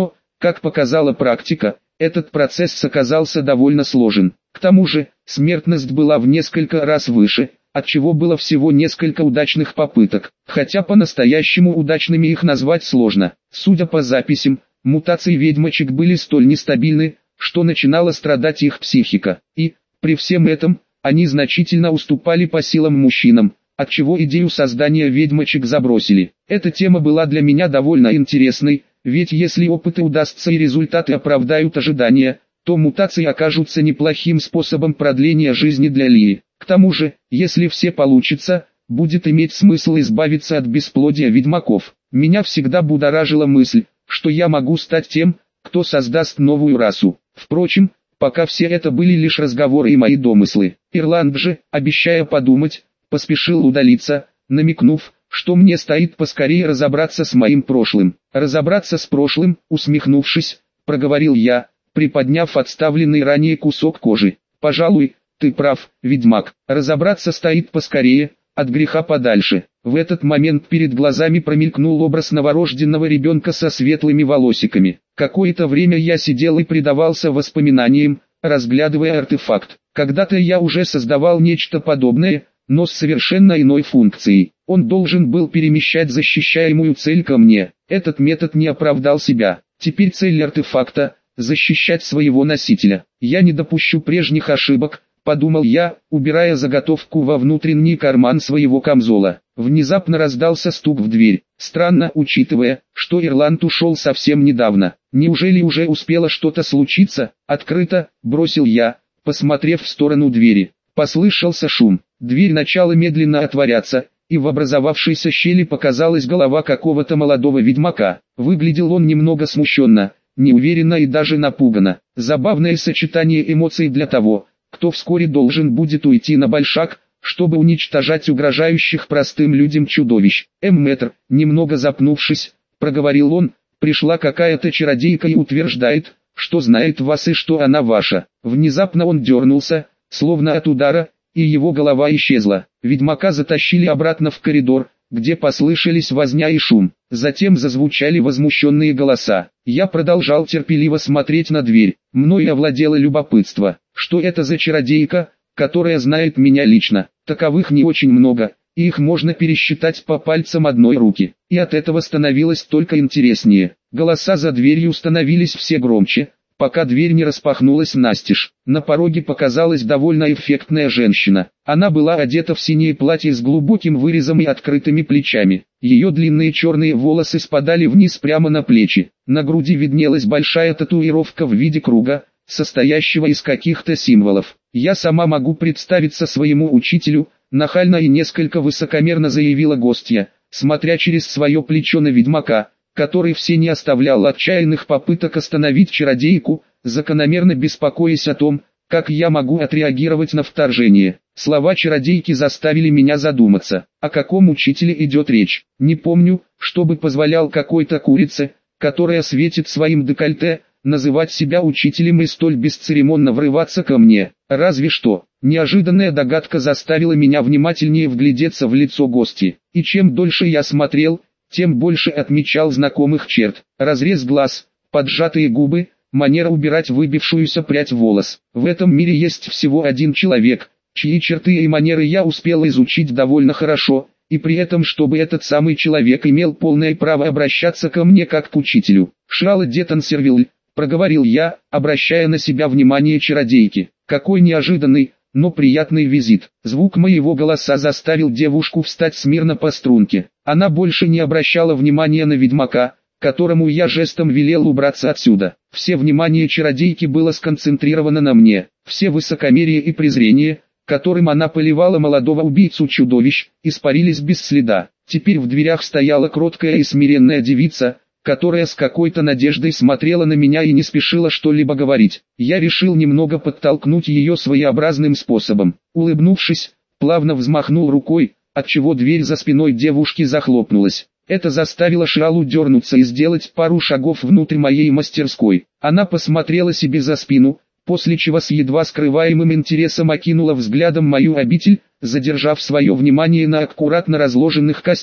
Как показала практика, этот процесс оказался довольно сложен. К тому же, смертность была в несколько раз выше, отчего было всего несколько удачных попыток, хотя по-настоящему удачными их назвать сложно. Судя по записям, мутации ведьмочек были столь нестабильны, что начинала страдать их психика, и, при всем этом, они значительно уступали по силам мужчинам, отчего идею создания ведьмочек забросили. Эта тема была для меня довольно интересной, ведь если опыты удастся и результаты оправдают ожидания, то мутации окажутся неплохим способом продления жизни для Лии. К тому же, если все получится, будет иметь смысл избавиться от бесплодия ведьмаков. Меня всегда будоражила мысль, что я могу стать тем, кто создаст новую расу. Впрочем, пока все это были лишь разговоры и мои домыслы. Ирланд же, обещая подумать, поспешил удалиться, намекнув, что мне стоит поскорее разобраться с моим прошлым. Разобраться с прошлым, усмехнувшись, проговорил я, приподняв отставленный ранее кусок кожи. Пожалуй, ты прав, ведьмак, разобраться стоит поскорее, от греха подальше. В этот момент перед глазами промелькнул образ новорожденного ребенка со светлыми волосиками. Какое-то время я сидел и предавался воспоминаниям, разглядывая артефакт. Когда-то я уже создавал нечто подобное, но с совершенно иной функцией. Он должен был перемещать защищаемую цель ко мне. Этот метод не оправдал себя. Теперь цель артефакта – защищать своего носителя. Я не допущу прежних ошибок, подумал я, убирая заготовку во внутренний карман своего камзола. Внезапно раздался стук в дверь. Странно, учитывая, что Ирланд ушел совсем недавно. Неужели уже успело что-то случиться? Открыто, бросил я, посмотрев в сторону двери. Послышался шум. Дверь начала медленно отворяться, и в образовавшейся щели показалась голова какого-то молодого ведьмака. Выглядел он немного смущенно, неуверенно и даже напуганно. Забавное сочетание эмоций для того, кто вскоре должен будет уйти на большак, чтобы уничтожать угрожающих простым людям чудовищ. Мэтр, немного запнувшись, проговорил он, пришла какая-то чародейка и утверждает, что знает вас и что она ваша. Внезапно он дернулся, словно от удара, и его голова исчезла. Ведьмака затащили обратно в коридор, где послышались возня и шум. Затем зазвучали возмущенные голоса. Я продолжал терпеливо смотреть на дверь. Мною овладело любопытство. Что это за чародейка, которая знает меня лично? Таковых не очень много, и их можно пересчитать по пальцам одной руки. И от этого становилось только интереснее. Голоса за дверью становились все громче, пока дверь не распахнулась настежь. На пороге показалась довольно эффектная женщина. Она была одета в синее платье с глубоким вырезом и открытыми плечами. Ее длинные черные волосы спадали вниз прямо на плечи. На груди виднелась большая татуировка в виде круга, состоящего из каких-то символов. «Я сама могу представиться своему учителю», нахально и несколько высокомерно заявила гостья, смотря через свое плечо на ведьмака, который все не оставлял отчаянных попыток остановить чародейку, закономерно беспокоясь о том, как я могу отреагировать на вторжение. Слова чародейки заставили меня задуматься, о каком учителе идет речь. Не помню, чтобы позволял какой-то курице, которая светит своим декольте, называть себя учителем и столь бесцеремонно врываться ко мне. Разве что. Неожиданная догадка заставила меня внимательнее вглядеться в лицо гости. И чем дольше я смотрел, тем больше отмечал знакомых черт. Разрез глаз, поджатые губы, манера убирать выбившуюся прядь волос. В этом мире есть всего один человек, чьи черты и манеры я успел изучить довольно хорошо, и при этом чтобы этот самый человек имел полное право обращаться ко мне как к учителю. «Шрала де Тансервиль», проговорил я, обращая на себя внимание чародейки. Какой неожиданный, но приятный визит. Звук моего голоса заставил девушку встать смирно по струнке. Она больше не обращала внимания на ведьмака, которому я жестом велел убраться отсюда. Все внимание чародейки было сконцентрировано на мне. Все высокомерие и презрение, которым она поливала молодого убийцу чудовищ, испарились без следа. Теперь в дверях стояла кроткая и смиренная девица, которая с какой-то надеждой смотрела на меня и не спешила что-либо говорить. Я решил немного подтолкнуть ее своеобразным способом. Улыбнувшись, плавно взмахнул рукой, отчего дверь за спиной девушки захлопнулась. Это заставило Шралу дернуться и сделать пару шагов внутрь моей мастерской. Она посмотрела себе за спину, после чего с едва скрываемым интересом окинула взглядом мою обитель, задержав свое внимание на аккуратно разложенных костях.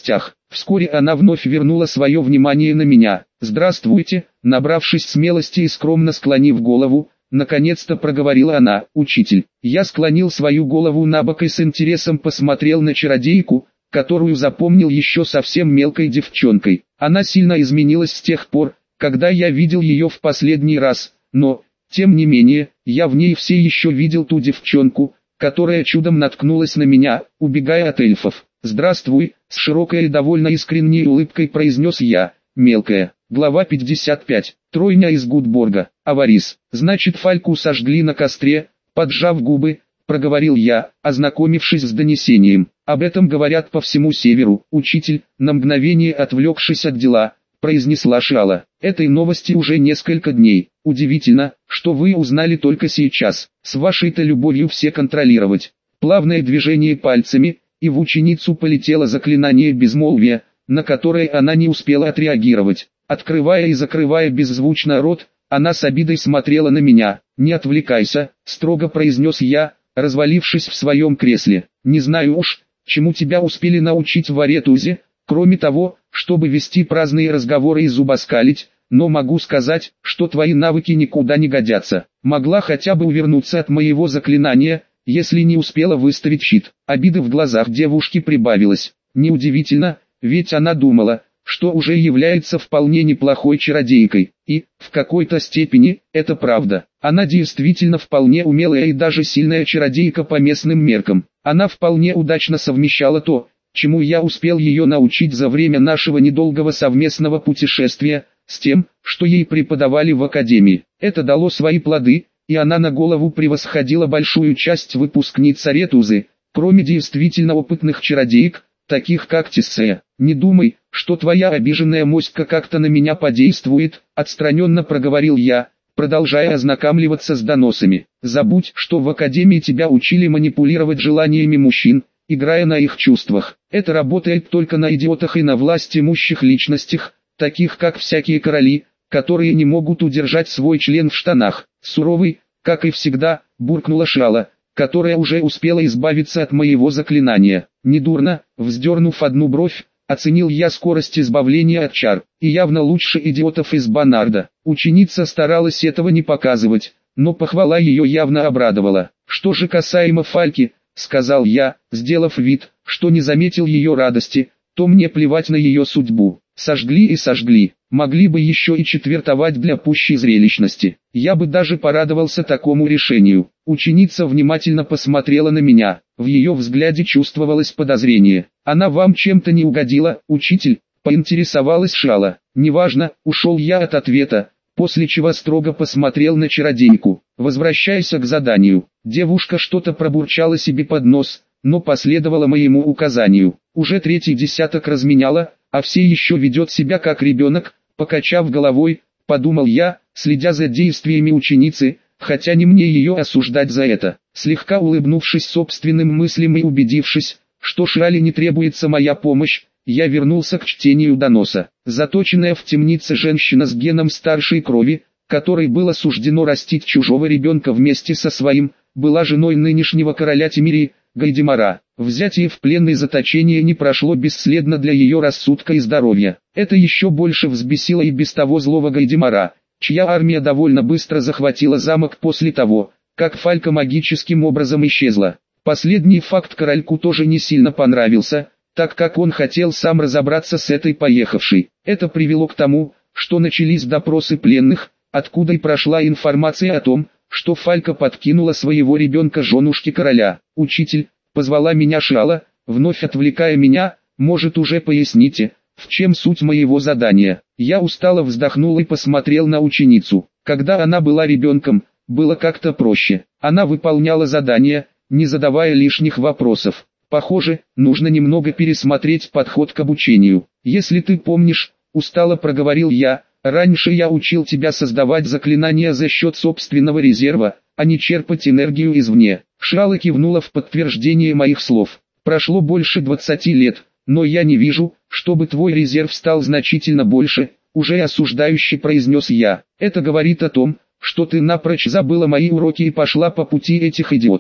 Вскоре она вновь вернула свое внимание на меня. «Здравствуйте», набравшись смелости и скромно склонив голову, наконец-то проговорила она: «Учитель». Я склонил свою голову набок и с интересом посмотрел на чародейку, которую запомнил еще совсем мелкой девчонкой. Она сильно изменилась с тех пор, когда я видел ее в последний раз, но, тем не менее, я в ней все еще видел ту девчонку, которая чудом наткнулась на меня, убегая от эльфов. «Здравствуй», с широкой и довольно искренней улыбкой произнес я, «мелкая». Глава 55. Тройня из Гудборга. Аварис. Значит, Фальку сожгли на костре, поджав губы, проговорил я, ознакомившись с донесением. Об этом говорят по всему северу. Учитель, на мгновение отвлекшись от дела, произнесла Шиала. Этой новости уже несколько дней. Удивительно, что вы узнали только сейчас. С вашей-то любовью все контролировать. Плавное движение пальцами, и в ученицу полетело заклинание безмолвия, на которое она не успела отреагировать. Открывая и закрывая беззвучно рот, она с обидой смотрела на меня. «Не отвлекайся», — строго произнес я, развалившись в своем кресле. «Не знаю уж, чему тебя успели научить в Аретузе, кроме того, чтобы вести праздные разговоры и зубоскалить, но могу сказать, что твои навыки никуда не годятся. Могла хотя бы увернуться от моего заклинания, если не успела выставить щит». Обиды в глазах девушки прибавилось. Неудивительно, ведь она думала, что уже является вполне неплохой чародейкой, и, в какой-то степени, это правда. Она действительно вполне умелая и даже сильная чародейка по местным меркам. Она вполне удачно совмещала то, чему я успел ее научить за время нашего недолгого совместного путешествия, с тем, что ей преподавали в академии. Это дало свои плоды, и она на голову превосходила большую часть выпускниц Аретузы, кроме действительно опытных чародеек, таких как Тиссея. «Не думай, что твоя обиженная моська как-то на меня подействует», отстраненно проговорил я, продолжая ознакомливаться с доносами. «Забудь, что в академии тебя учили манипулировать желаниями мужчин, играя на их чувствах. Это работает только на идиотах и на власть имущих личностях, таких как всякие короли, которые не могут удержать свой член в штанах». Суровый, как и всегда, буркнула Шиала, которая уже успела избавиться от моего заклинания. «Недурно», вздернув одну бровь, оценил я скорость избавления от чар, и явно лучше идиотов из Банарда. Ученица старалась этого не показывать, но похвала ее явно обрадовала. «Что же касаемо Фальки», — сказал я, сделав вид, что не заметил ее радости, то мне плевать на ее судьбу. Сожгли и сожгли, могли бы еще и четвертовать для пущей зрелищности. Я бы даже порадовался такому решению. Ученица внимательно посмотрела на меня, в ее взгляде чувствовалось подозрение. «Она вам чем-то не угодила, учитель?» — поинтересовалась Шиала. «Неважно», — ушел я от ответа, после чего строго посмотрел на чародейку. «Возвращайся к заданию». Девушка что-то пробурчала себе под нос, но последовала моему указанию. Уже третий десяток разменяла, а все еще ведет себя как ребенок, покачав головой, подумал я, следя за действиями ученицы, хотя не мне ее осуждать за это. Слегка улыбнувшись собственным мыслям и убедившись, что Шиале не требуется моя помощь, я вернулся к чтению доноса. Заточенная в темнице женщина с геном старшей крови, которой было суждено растить чужого ребенка вместе со своим, была женой нынешнего короля Тимирии, Гайдемара. Взятие в плен и заточение не прошло бесследно для ее рассудка и здоровья. Это еще больше взбесило и без того злого Гайдемара, чья армия довольно быстро захватила замок после того, как Фалька магическим образом исчезла. Последний факт корольку тоже не сильно понравился, так как он хотел сам разобраться с этой поехавшей. Это привело к тому, что начались допросы пленных, откуда и прошла информация о том, что Фалька подкинула своего ребенка женушке короля. «Учитель», — позвала меня Шиала, вновь отвлекая меня, «может уже поясните, в чем суть моего задания?» Я устало вздохнул и посмотрел на ученицу. Когда она была ребенком, было как-то проще. Она выполняла задания, не задавая лишних вопросов. Похоже, нужно немного пересмотреть подход к обучению. «Если ты помнишь», — устало проговорил я, «раньше я учил тебя создавать заклинания за счет собственного резерва, а не черпать энергию извне». Шиала кивнула в подтверждение моих слов. «Прошло больше 20 лет, но я не вижу, чтобы твой резерв стал значительно больше», уже осуждающе произнес я. «Это говорит о том, что ты напрочь забыла мои уроки и пошла по пути этих идиотов»,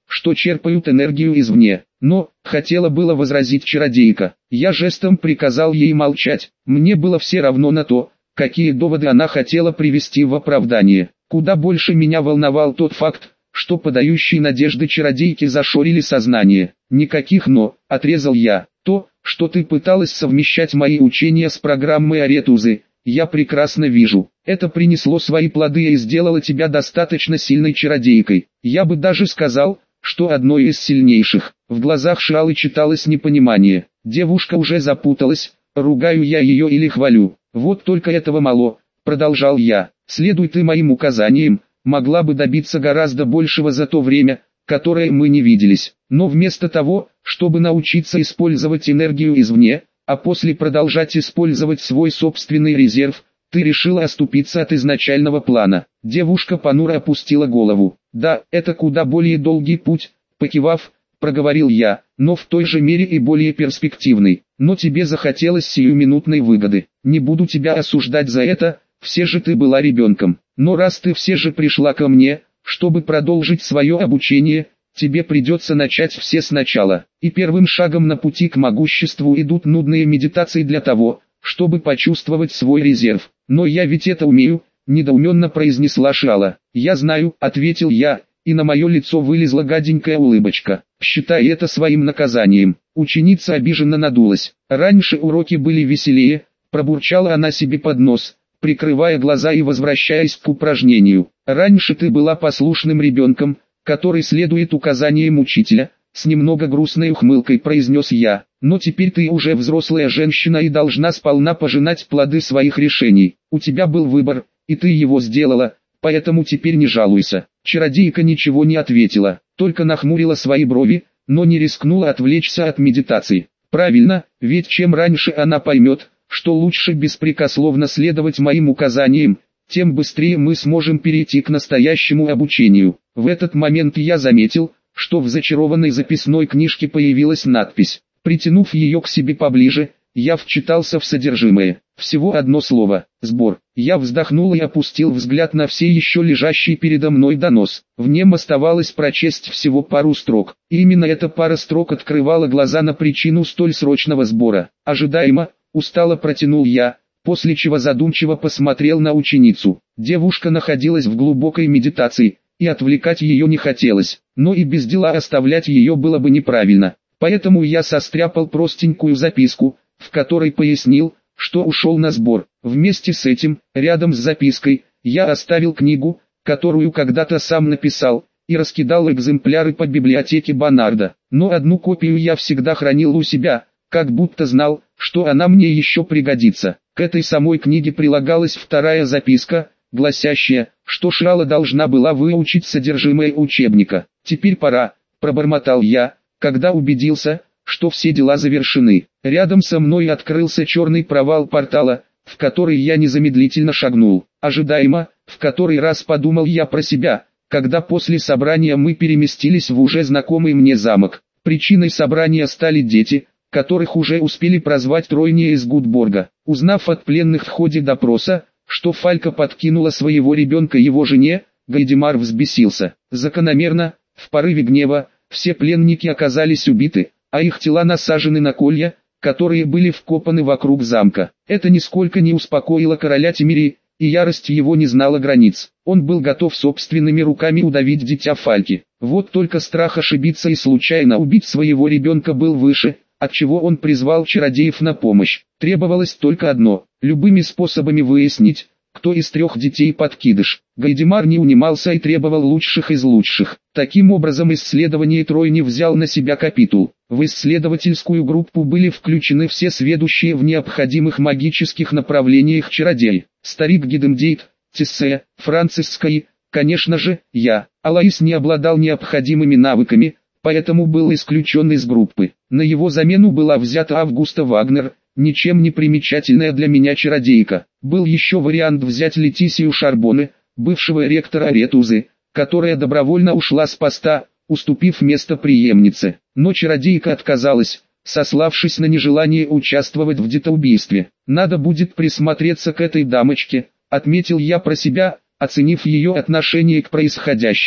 что черпают энергию извне. Но, хотела было возразить чародейка. Я жестом приказал ей молчать. Мне было все равно на то, какие доводы она хотела привести в оправдание. Куда больше меня волновал тот факт, что подающие надежды чародейки зашорили сознание. Никаких «но», отрезал я. То, что ты пыталась совмещать мои учения с программой Аретузы, я прекрасно вижу. Это принесло свои плоды и сделало тебя достаточно сильной чародейкой. Я бы даже сказал, что одной из сильнейших. В глазах Шиалы читалось непонимание. Девушка уже запуталась, ругаю я ее или хвалю. Вот только этого мало, продолжал я. Следуй ты моим указаниям, могла бы добиться гораздо большего за то время, которое мы не виделись. Но вместо того, чтобы научиться использовать энергию извне, а после продолжать использовать свой собственный резерв, ты решила оступиться от изначального плана. Девушка понуро опустила голову. Да, это куда более долгий путь, покивав, проговорил я, но в той же мере и более перспективный. Но тебе захотелось сиюминутной выгоды. Не буду тебя осуждать за это, все же ты была ребенком. Но раз ты все же пришла ко мне, чтобы продолжить свое обучение, тебе придется начать все сначала. И первым шагом на пути к могуществу идут нудные медитации для того, чтобы почувствовать свой резерв. Но я ведь это умею, недоуменно произнесла Шиала. Я знаю, ответил я, и на мое лицо вылезла гаденькая улыбочка. Считай это своим наказанием. Ученица обиженно надулась. Раньше уроки были веселее, пробурчала она себе под нос, прикрывая глаза и возвращаясь к упражнению. Раньше ты была послушным ребенком, который следует указаниям учителя, с немного грустной ухмылкой произнес я. Но теперь ты уже взрослая женщина и должна сполна пожинать плоды своих решений. У тебя был выбор, и ты его сделала, поэтому теперь не жалуйся. Чародейка ничего не ответила, только нахмурила свои брови, но не рискнула отвлечься от медитации. Правильно, ведь чем раньше она поймет, что лучше беспрекословно следовать моим указаниям, тем быстрее мы сможем перейти к настоящему обучению. В этот момент я заметил, что в зачарованной записной книжке появилась надпись. Притянув ее к себе поближе, я вчитался в содержимое. Всего одно слово – сбор. Я вздохнул и опустил взгляд на все еще лежащий передо мной донос. В нем оставалось прочесть всего пару строк. И именно эта пара строк открывала глаза на причину столь срочного сбора. Ожидаемо, устало протянул я, после чего задумчиво посмотрел на ученицу. Девушка находилась в глубокой медитации, и отвлекать ее не хотелось, но и без дела оставлять ее было бы неправильно. Поэтому я состряпал простенькую записку, в которой пояснил, что ушел на сбор. Вместе с этим, рядом с запиской, я оставил книгу, которую когда-то сам написал, и раскидал экземпляры по библиотеке Бонарда. Но одну копию я всегда хранил у себя, как будто знал, что она мне еще пригодится. К этой самой книге прилагалась вторая записка, гласящая, что Шиала должна была выучить содержимое учебника. «Теперь пора», – пробормотал я, когда убедился, что все дела завершены. Рядом со мной открылся черный провал портала, в который я незамедлительно шагнул. Ожидаемо, в который раз подумал я про себя, когда после собрания мы переместились в уже знакомый мне замок. Причиной собрания стали дети, которых уже успели прозвать тройня из Гудборга. Узнав от пленных в ходе допроса, что Фалька подкинула своего ребенка его жене, Гайдемар взбесился. Закономерно, в порыве гнева, все пленники оказались убиты, а их тела насажены на колья, которые были вкопаны вокруг замка. Это нисколько не успокоило короля Тимири, и ярость его не знала границ. Он был готов собственными руками удавить дитя Фальки. Вот только страх ошибиться и случайно убить своего ребенка был выше, отчего он призвал чародеев на помощь. Требовалось только одно – любыми способами выяснить, кто из трех детей подкидыш. Гайдемар не унимался и требовал лучших из лучших. Таким образом исследование тройни взял на себя капитул. В исследовательскую группу были включены все сведущие в необходимых магических направлениях чародеи. Старик Гидемдейт, Тессе, Францис Скай, конечно же, я. Алаис не обладал необходимыми навыками, поэтому был исключен из группы. На его замену была взята Августа Вагнер, ничем не примечательная для меня чародейка. Был еще вариант взять Летисию Шарбоне, бывшего ректора Аретузы, которая добровольно ушла с поста, уступив место преемнице. Но чародейка отказалась, сославшись на нежелание участвовать в детоубийстве. «Надо будет присмотреться к этой дамочке», — отметил я про себя, оценив ее отношение к происходящему.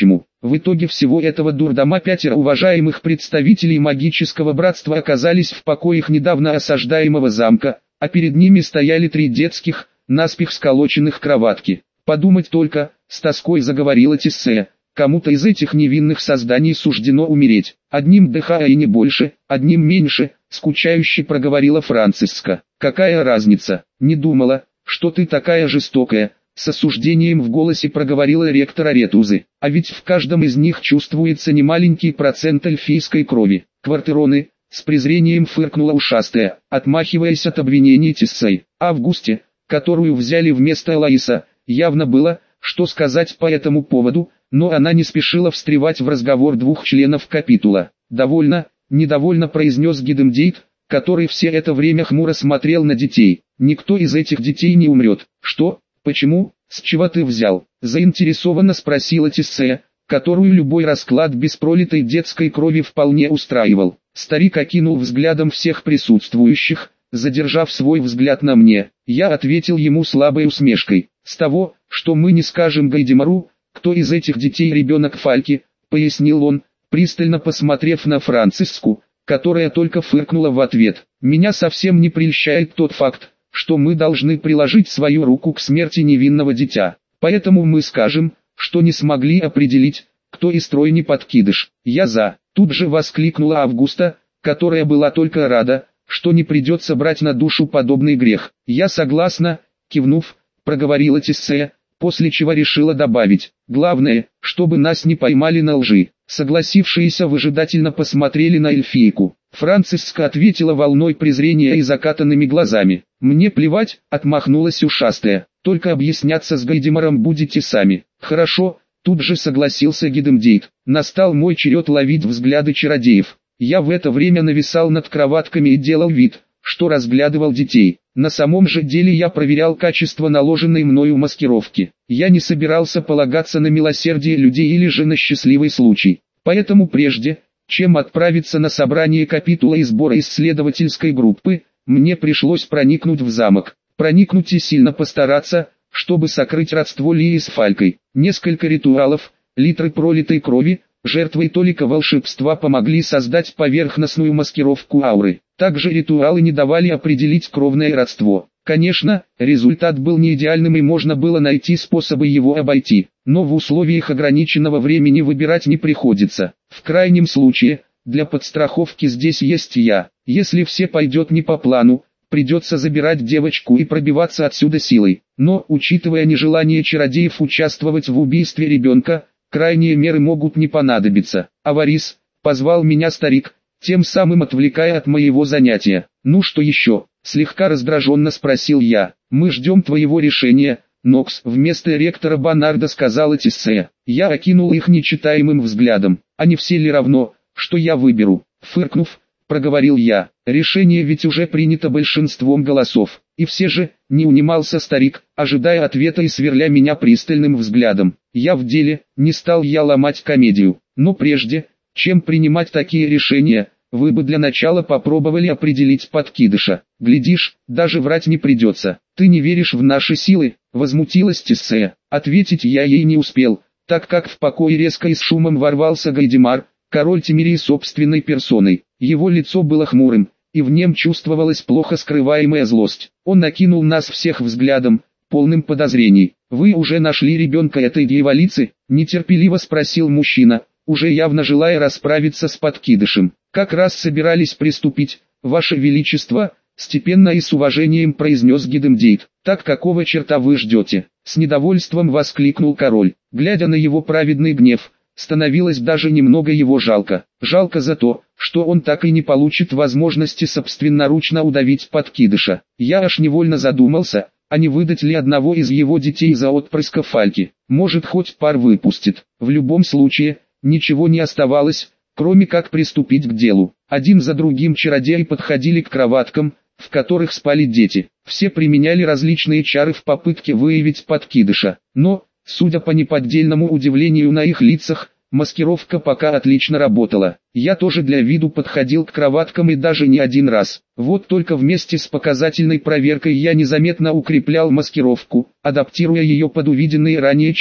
В итоге всего этого дурдома 5 уважаемых представителей магического братства оказались в покоях недавно осаждаемого замка, а перед ними стояли 3 детских, наспех сколоченных кроватки. «Подумать только», — с тоской заговорила Тиссе, — «кому-то из этих невинных созданий суждено умереть. Одним дыхая и не больше, одним меньше», — скучающе проговорила Франциска. «Какая разница? Не думала, что ты такая жестокая», — с осуждением в голосе проговорила ректор Аретузы. «А ведь в каждом из них чувствуется немаленький процент эльфийской крови». «Квартероны», — с презрением фыркнула ушастая, отмахиваясь от обвинений Тиссей. Августе, которую взяли вместо Элоиса, явно было, что сказать по этому поводу, но она не спешила встревать в разговор 2 членов капитула. «Довольно», — недовольно произнес Гидемдейт, который все это время хмуро смотрел на детей. «Никто из этих детей не умрет». «Что? Почему? С чего ты взял?» — заинтересованно спросила Тиссея, которую любой расклад без пролитой детской крови вполне устраивал. Старик окинул взглядом всех присутствующих, задержав свой взгляд на мне. Я ответил ему слабой усмешкой. «С того, что мы не скажем Гайдемару, кто из этих детей ребенок Фальки», — пояснил он, пристально посмотрев на Франциску, которая только фыркнула в ответ. «Меня совсем не прельщает тот факт, что мы должны приложить свою руку к смерти невинного дитя. Поэтому мы скажем, что не смогли определить, кто из тройни подкидыш. Я за». Тут же воскликнула Августа, которая была только рада, что не придется брать на душу подобный грех. «Я согласна», кивнув, проговорила Тиссея, после чего решила добавить: «Главное, чтобы нас не поймали на лжи». Согласившиеся выжидательно посмотрели на эльфийку. Франциска ответила волной презрения и закатанными глазами. «Мне плевать», — отмахнулась ушастая, — «только объясняться с Гайдемаром будете сами». «Хорошо», — тут же согласился Гидемдейт. Настал мой черед ловить взгляды чародеев. Я в это время нависал над кроватками и делал вид, что разглядывал детей. На самом же деле я проверял качество наложенной мною маскировки. Я не собирался полагаться на милосердие людей или же на счастливый случай. Поэтому прежде, чем отправиться на собрание капитула и сбора исследовательской группы, мне пришлось проникнуть в замок. Проникнуть и сильно постараться, чтобы сокрыть родство Лии с Фалькой. Несколько ритуалов, литры пролитой крови, жертвой толика волшебства помогли создать поверхностную маскировку ауры. Также ритуалы не давали определить кровное родство. Конечно, результат был не идеальным и можно было найти способы его обойти, но в условиях ограниченного времени выбирать не приходится. В крайнем случае, для подстраховки здесь есть я. Если все пойдет не по плану, придется забирать девочку и пробиваться отсюда силой. Но, учитывая нежелание чародеев участвовать в убийстве ребенка, крайние меры могут не понадобиться. «Аварис», — позвал меня старик, тем самым отвлекая от моего занятия. «Ну что еще?» — слегка раздраженно спросил я. «Мы ждем твоего решения, Нокс», — вместо ректора Банарда сказала Тиссея. Я окинул их нечитаемым взглядом. «Они все ли равно, что я выберу?» Фыркнув, проговорил я. «Решение ведь уже принято большинством голосов». И все же, не унимался старик, ожидая ответа и сверля меня пристальным взглядом. «Я в деле», не стал я ломать комедию. «Но прежде, чем принимать такие решения, вы бы для начала попробовали определить подкидыша. Глядишь, даже врать не придется». «Ты не веришь в наши силы?» — возмутилась Тиссея. Ответить я ей не успел, так как в покой резко и с шумом ворвался Гайдемар, король Темерии собственной персоной. Его лицо было хмурым, и в нем чувствовалась плохо скрываемая злость. Он накинул нас всех взглядом, полным подозрений. «Вы уже нашли ребенка этой дьяволицы?» — нетерпеливо спросил мужчина, уже явно желая расправиться с подкидышем. «Как раз собирались приступить, Ваше Величество», — степенно и с уважением произнес Гидемдейт. «Так какого черта вы ждете?» — с недовольством воскликнул король. Глядя на его праведный гнев, становилось даже немного его жалко. Жалко за то, что он так и не получит возможности собственноручно удавить подкидыша. Я аж невольно задумался, а не выдать ли одного из его детей за отпрыска Фальки. Может, хоть пар выпустит. В любом случае, ничего не оставалось, кроме как приступить к делу. Один за другим чародеи подходили к кроваткам, в которых спали дети. Все применяли различные чары в попытке выявить подкидыша. Но, судя по неподдельному удивлению на их лицах, маскировка пока отлично работала. Я тоже для виду подходил к кроваткам и даже не один раз. Вот только вместе с показательной проверкой я незаметно укреплял маскировку, адаптируя ее под увиденные ранее чары.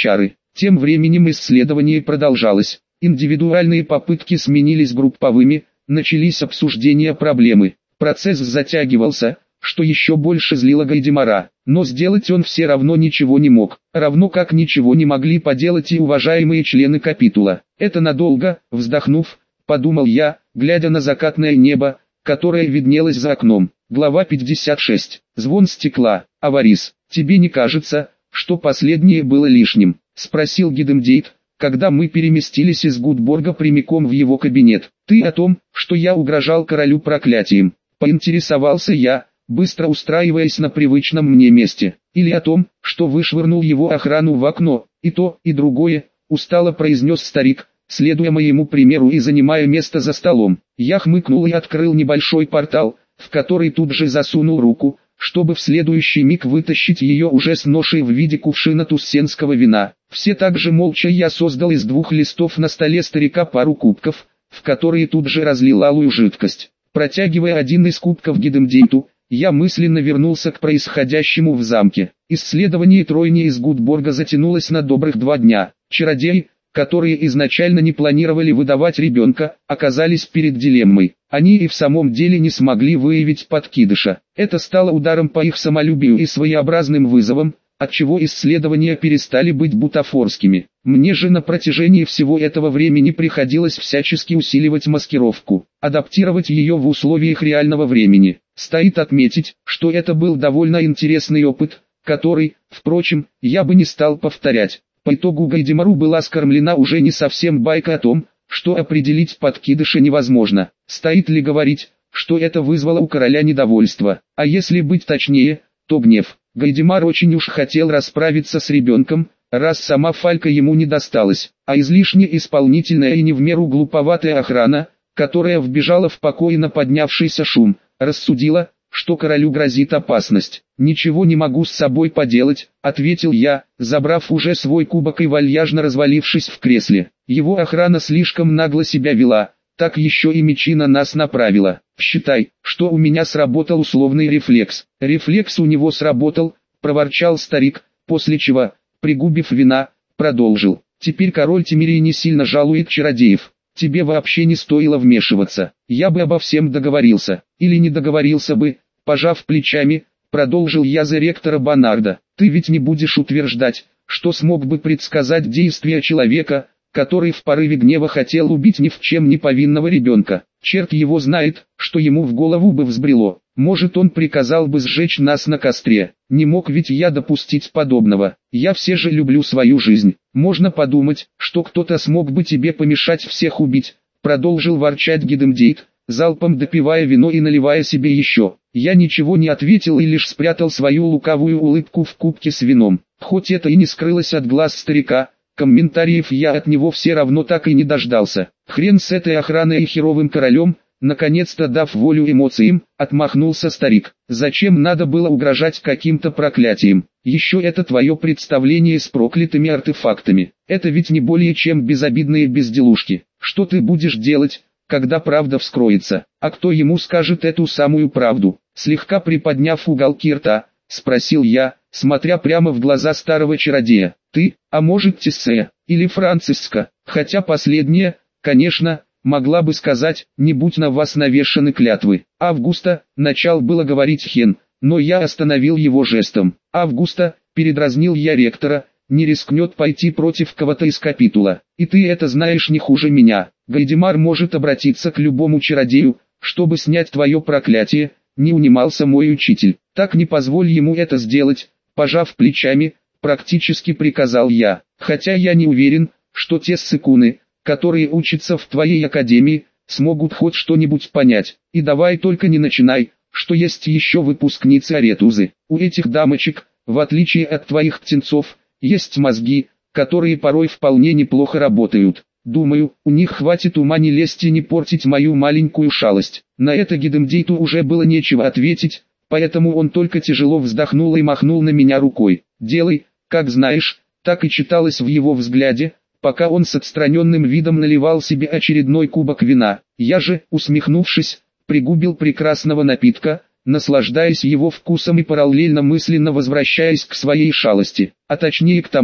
Тем временем исследование продолжалось. Индивидуальные попытки сменились групповыми, начались обсуждения проблемы. Процесс затягивался, что еще больше злило Гайдемара, но сделать он все равно ничего не мог, равно как ничего не могли поделать и уважаемые члены капитула. Это надолго, вздохнув, подумал я, глядя на закатное небо, которое виднелось за окном. Глава 56. Звон стекла. Аварис, тебе не кажется, что последнее было лишним? Спросил Гидемдейт, когда мы переместились из Гудборга прямиком в его кабинет. Ты о том, что я угрожал королю проклятием? Поинтересовался я, быстро устраиваясь на привычном мне месте. Или о том, что вышвырнул его охрану в окно? И то, и другое, устало произнес старик, следуя моему примеру и занимая место за столом. Я хмыкнул и открыл небольшой портал, в который тут же засунул руку, чтобы в следующий миг вытащить ее уже с ношей в виде кувшина туссенского вина. Все так же молча я создал из 2 листов на столе старика пару кубков, в которые тут же разлил алую жидкость. Протягивая один из кубков Гидемдейту, я мысленно вернулся к происходящему в замке. Исследование тройни из Гудборга затянулось на добрых 2 дня. Чародеи, которые изначально не планировали выдавать ребенка, оказались перед дилеммой. Они и в самом деле не смогли выявить подкидыша. Это стало ударом по их самолюбию и своеобразным вызовом, отчего исследования перестали быть бутафорскими. Мне же на протяжении всего этого времени приходилось всячески усиливать маскировку, адаптировать ее в условиях реального времени. Стоит отметить, что это был довольно интересный опыт, который, впрочем, я бы не стал повторять. По итогу Гайдемару была скормлена уже не совсем байка о том, что определить подкидыша невозможно. Стоит ли говорить, что это вызвало у короля недовольство, а если быть точнее, то гнев. Гайдемар очень уж хотел расправиться с ребенком, раз сама Фалька ему не досталась, а излишне исполнительная и не в меру глуповатая охрана, которая вбежала в покой на поднявшийся шум, рассудила, что королю грозит опасность. «Ничего не могу с собой поделать», — ответил я, забрав уже свой кубок и вальяжно развалившись в кресле. Его охрана слишком нагло себя вела, так еще и мечи на нас направила. Считай, что у меня сработал условный рефлекс. Рефлекс у него сработал, проворчал старик, после чего, пригубив вина, продолжил. Теперь король Тимирий не сильно жалует чародеев. Тебе вообще не стоило вмешиваться. Я бы обо всем договорился, или не договорился бы, пожав плечами, продолжил я за ректора Бонарда. Ты ведь не будешь утверждать, что смог бы предсказать действия человека, который в порыве гнева хотел убить ни в чем не повинного ребенка. Черт его знает, что ему в голову бы взбрело. Может, он приказал бы сжечь нас на костре. Не мог ведь я допустить подобного. Я все же люблю свою жизнь. Можно подумать, что кто-то смог бы тебе помешать всех убить. Продолжил ворчать Гидемдейт, залпом допивая вино и наливая себе еще. Я ничего не ответил и лишь спрятал свою лукавую улыбку в кубке с вином. Хоть это и не скрылось от глаз старика, комментариев я от него все равно так и не дождался. Хрен с этой охраной и херовым королем, наконец-то дав волю эмоциям, отмахнулся старик. Зачем надо было угрожать каким-то проклятием? Еще это твое представление с проклятыми артефактами. Это ведь не более чем безобидные безделушки. Что ты будешь делать, когда правда вскроется? А кто ему скажет эту самую правду? Слегка приподняв уголки рта, спросил я, смотря прямо в глаза старого чародея. Ты, а может Тессе, или Франциска, хотя последняя, конечно, могла бы сказать, не будь на вас навешаны клятвы. Августа, начал было говорить Хен, но я остановил его жестом. Августа, передразнил я ректора, не рискнет пойти против кого-то из капитула. И ты это знаешь не хуже меня. Гайдемар может обратиться к любому чародею, чтобы снять твое проклятие, не унимался мой учитель. Так не позволь ему это сделать, пожав плечами, практически приказал я. Хотя я не уверен, что те ссыкуны, которые учатся в твоей академии, смогут хоть что-нибудь понять. И давай только не начинай, что есть еще выпускницы Аретузы. У этих дамочек, в отличие от твоих птенцов, есть мозги, которые порой вполне неплохо работают. Думаю, у них хватит ума не лезть и не портить мою маленькую шалость. На это Гидемдейту уже было нечего ответить, поэтому он только тяжело вздохнул и махнул на меня рукой. Делай, как знаешь, так и читалось в его взгляде, пока он с отстраненным видом наливал себе очередной кубок вина. Я же, усмехнувшись, пригубил прекрасного напитка, наслаждаясь его вкусом и параллельно мысленно возвращаясь к своей шалости, а точнее к тому,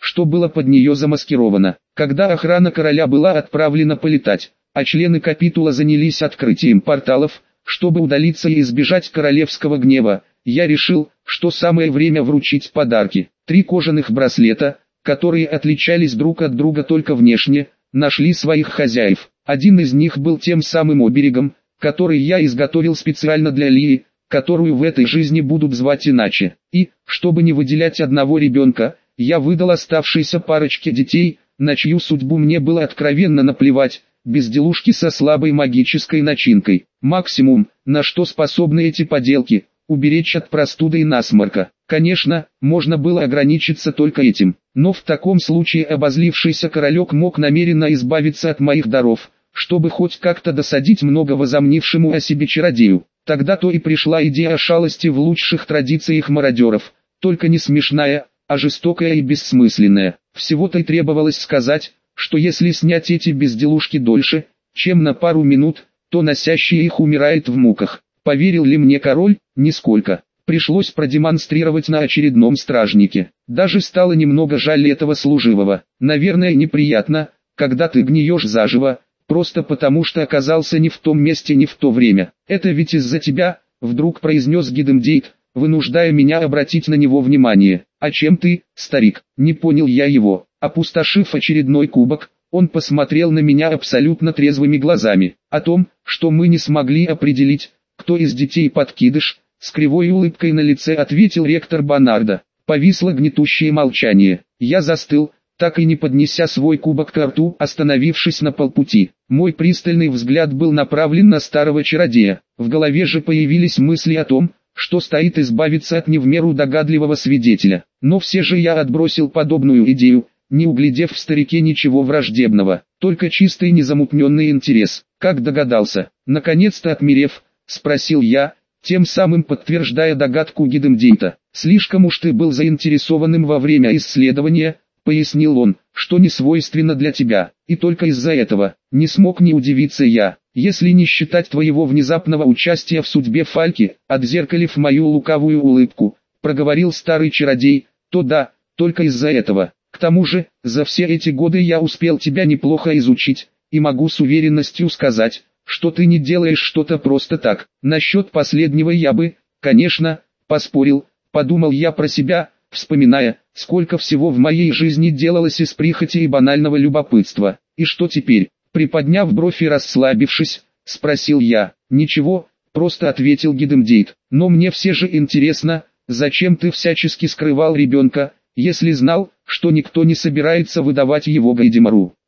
что было под нее замаскировано. Когда охрана короля была отправлена полетать, а члены капитула занялись открытием порталов, чтобы удалиться и избежать королевского гнева, я решил, что самое время вручить подарки. 3 кожаных браслета, которые отличались друг от друга только внешне, нашли своих хозяев. Один из них был тем самым оберегом, который я изготовил специально для Лии, которую в этой жизни будут звать иначе. И, чтобы не выделять одного ребенка, я выдал оставшейся парочке детей, на чью судьбу мне было откровенно наплевать, безделушки со слабой магической начинкой. Максимум, на что способны эти поделки, уберечь от простуды и насморка. Конечно, можно было ограничиться только этим, но в таком случае обозлившийся королек мог намеренно избавиться от моих даров, чтобы хоть как-то досадить много возомнившему о себе чародею. Тогда-то и пришла идея о шалости в лучших традициях мародеров, только не смешная, а жестокая и бессмысленная. Всего-то и требовалось сказать, что если снять эти безделушки дольше, чем на пару минут, то носящий их умирает в муках. Поверил ли мне король? Нисколько. Пришлось продемонстрировать на очередном стражнике. Даже стало немного жаль этого служивого. Наверное, неприятно, когда ты гниешь заживо, просто потому что оказался не в том месте, не в то время. Это ведь из-за тебя, вдруг произнес Гидемдейт, вынуждая меня обратить на него внимание. А чем ты, старик? Не понял я его. Опустошив очередной кубок, он посмотрел на меня абсолютно трезвыми глазами. О том, что мы не смогли определить, кто из детей подкидыш, с кривой улыбкой на лице ответил ректор Бонардо. Повисло гнетущее молчание. Я застыл, так и не поднеся свой кубок к рту, остановившись на полпути. Мой пристальный взгляд был направлен на старого чародея. В голове же появились мысли о том, что стоит избавиться от не в меру догадливого свидетеля. Но все же я отбросил подобную идею, не углядев в старике ничего враждебного, только чистый незамутненный интерес. Как догадался, наконец-то отмерев, спросил я, тем самым подтверждая догадку Гидемдейта. Слишком уж ты был заинтересованным во время исследования, пояснил он, что не свойственно для тебя, и только из-за этого не смог не удивиться я. Если не считать твоего внезапного участия в судьбе Фальки, отзеркалив мою лукавую улыбку, проговорил старый чародей, то да, только из-за этого. К тому же, за все эти годы я успел тебя неплохо изучить, и могу с уверенностью сказать, что ты не делаешь что-то просто так. Насчет последнего я бы, конечно, поспорил, подумал я про себя, вспоминая, сколько всего в моей жизни делалось из прихоти и банального любопытства. И что теперь? Приподняв бровь и расслабившись, спросил я. Ничего, просто ответил Гидемдейт. Но мне все же интересно, зачем ты всячески скрывал ребенка, если знал, что никто не собирается выдавать его Гайдемару.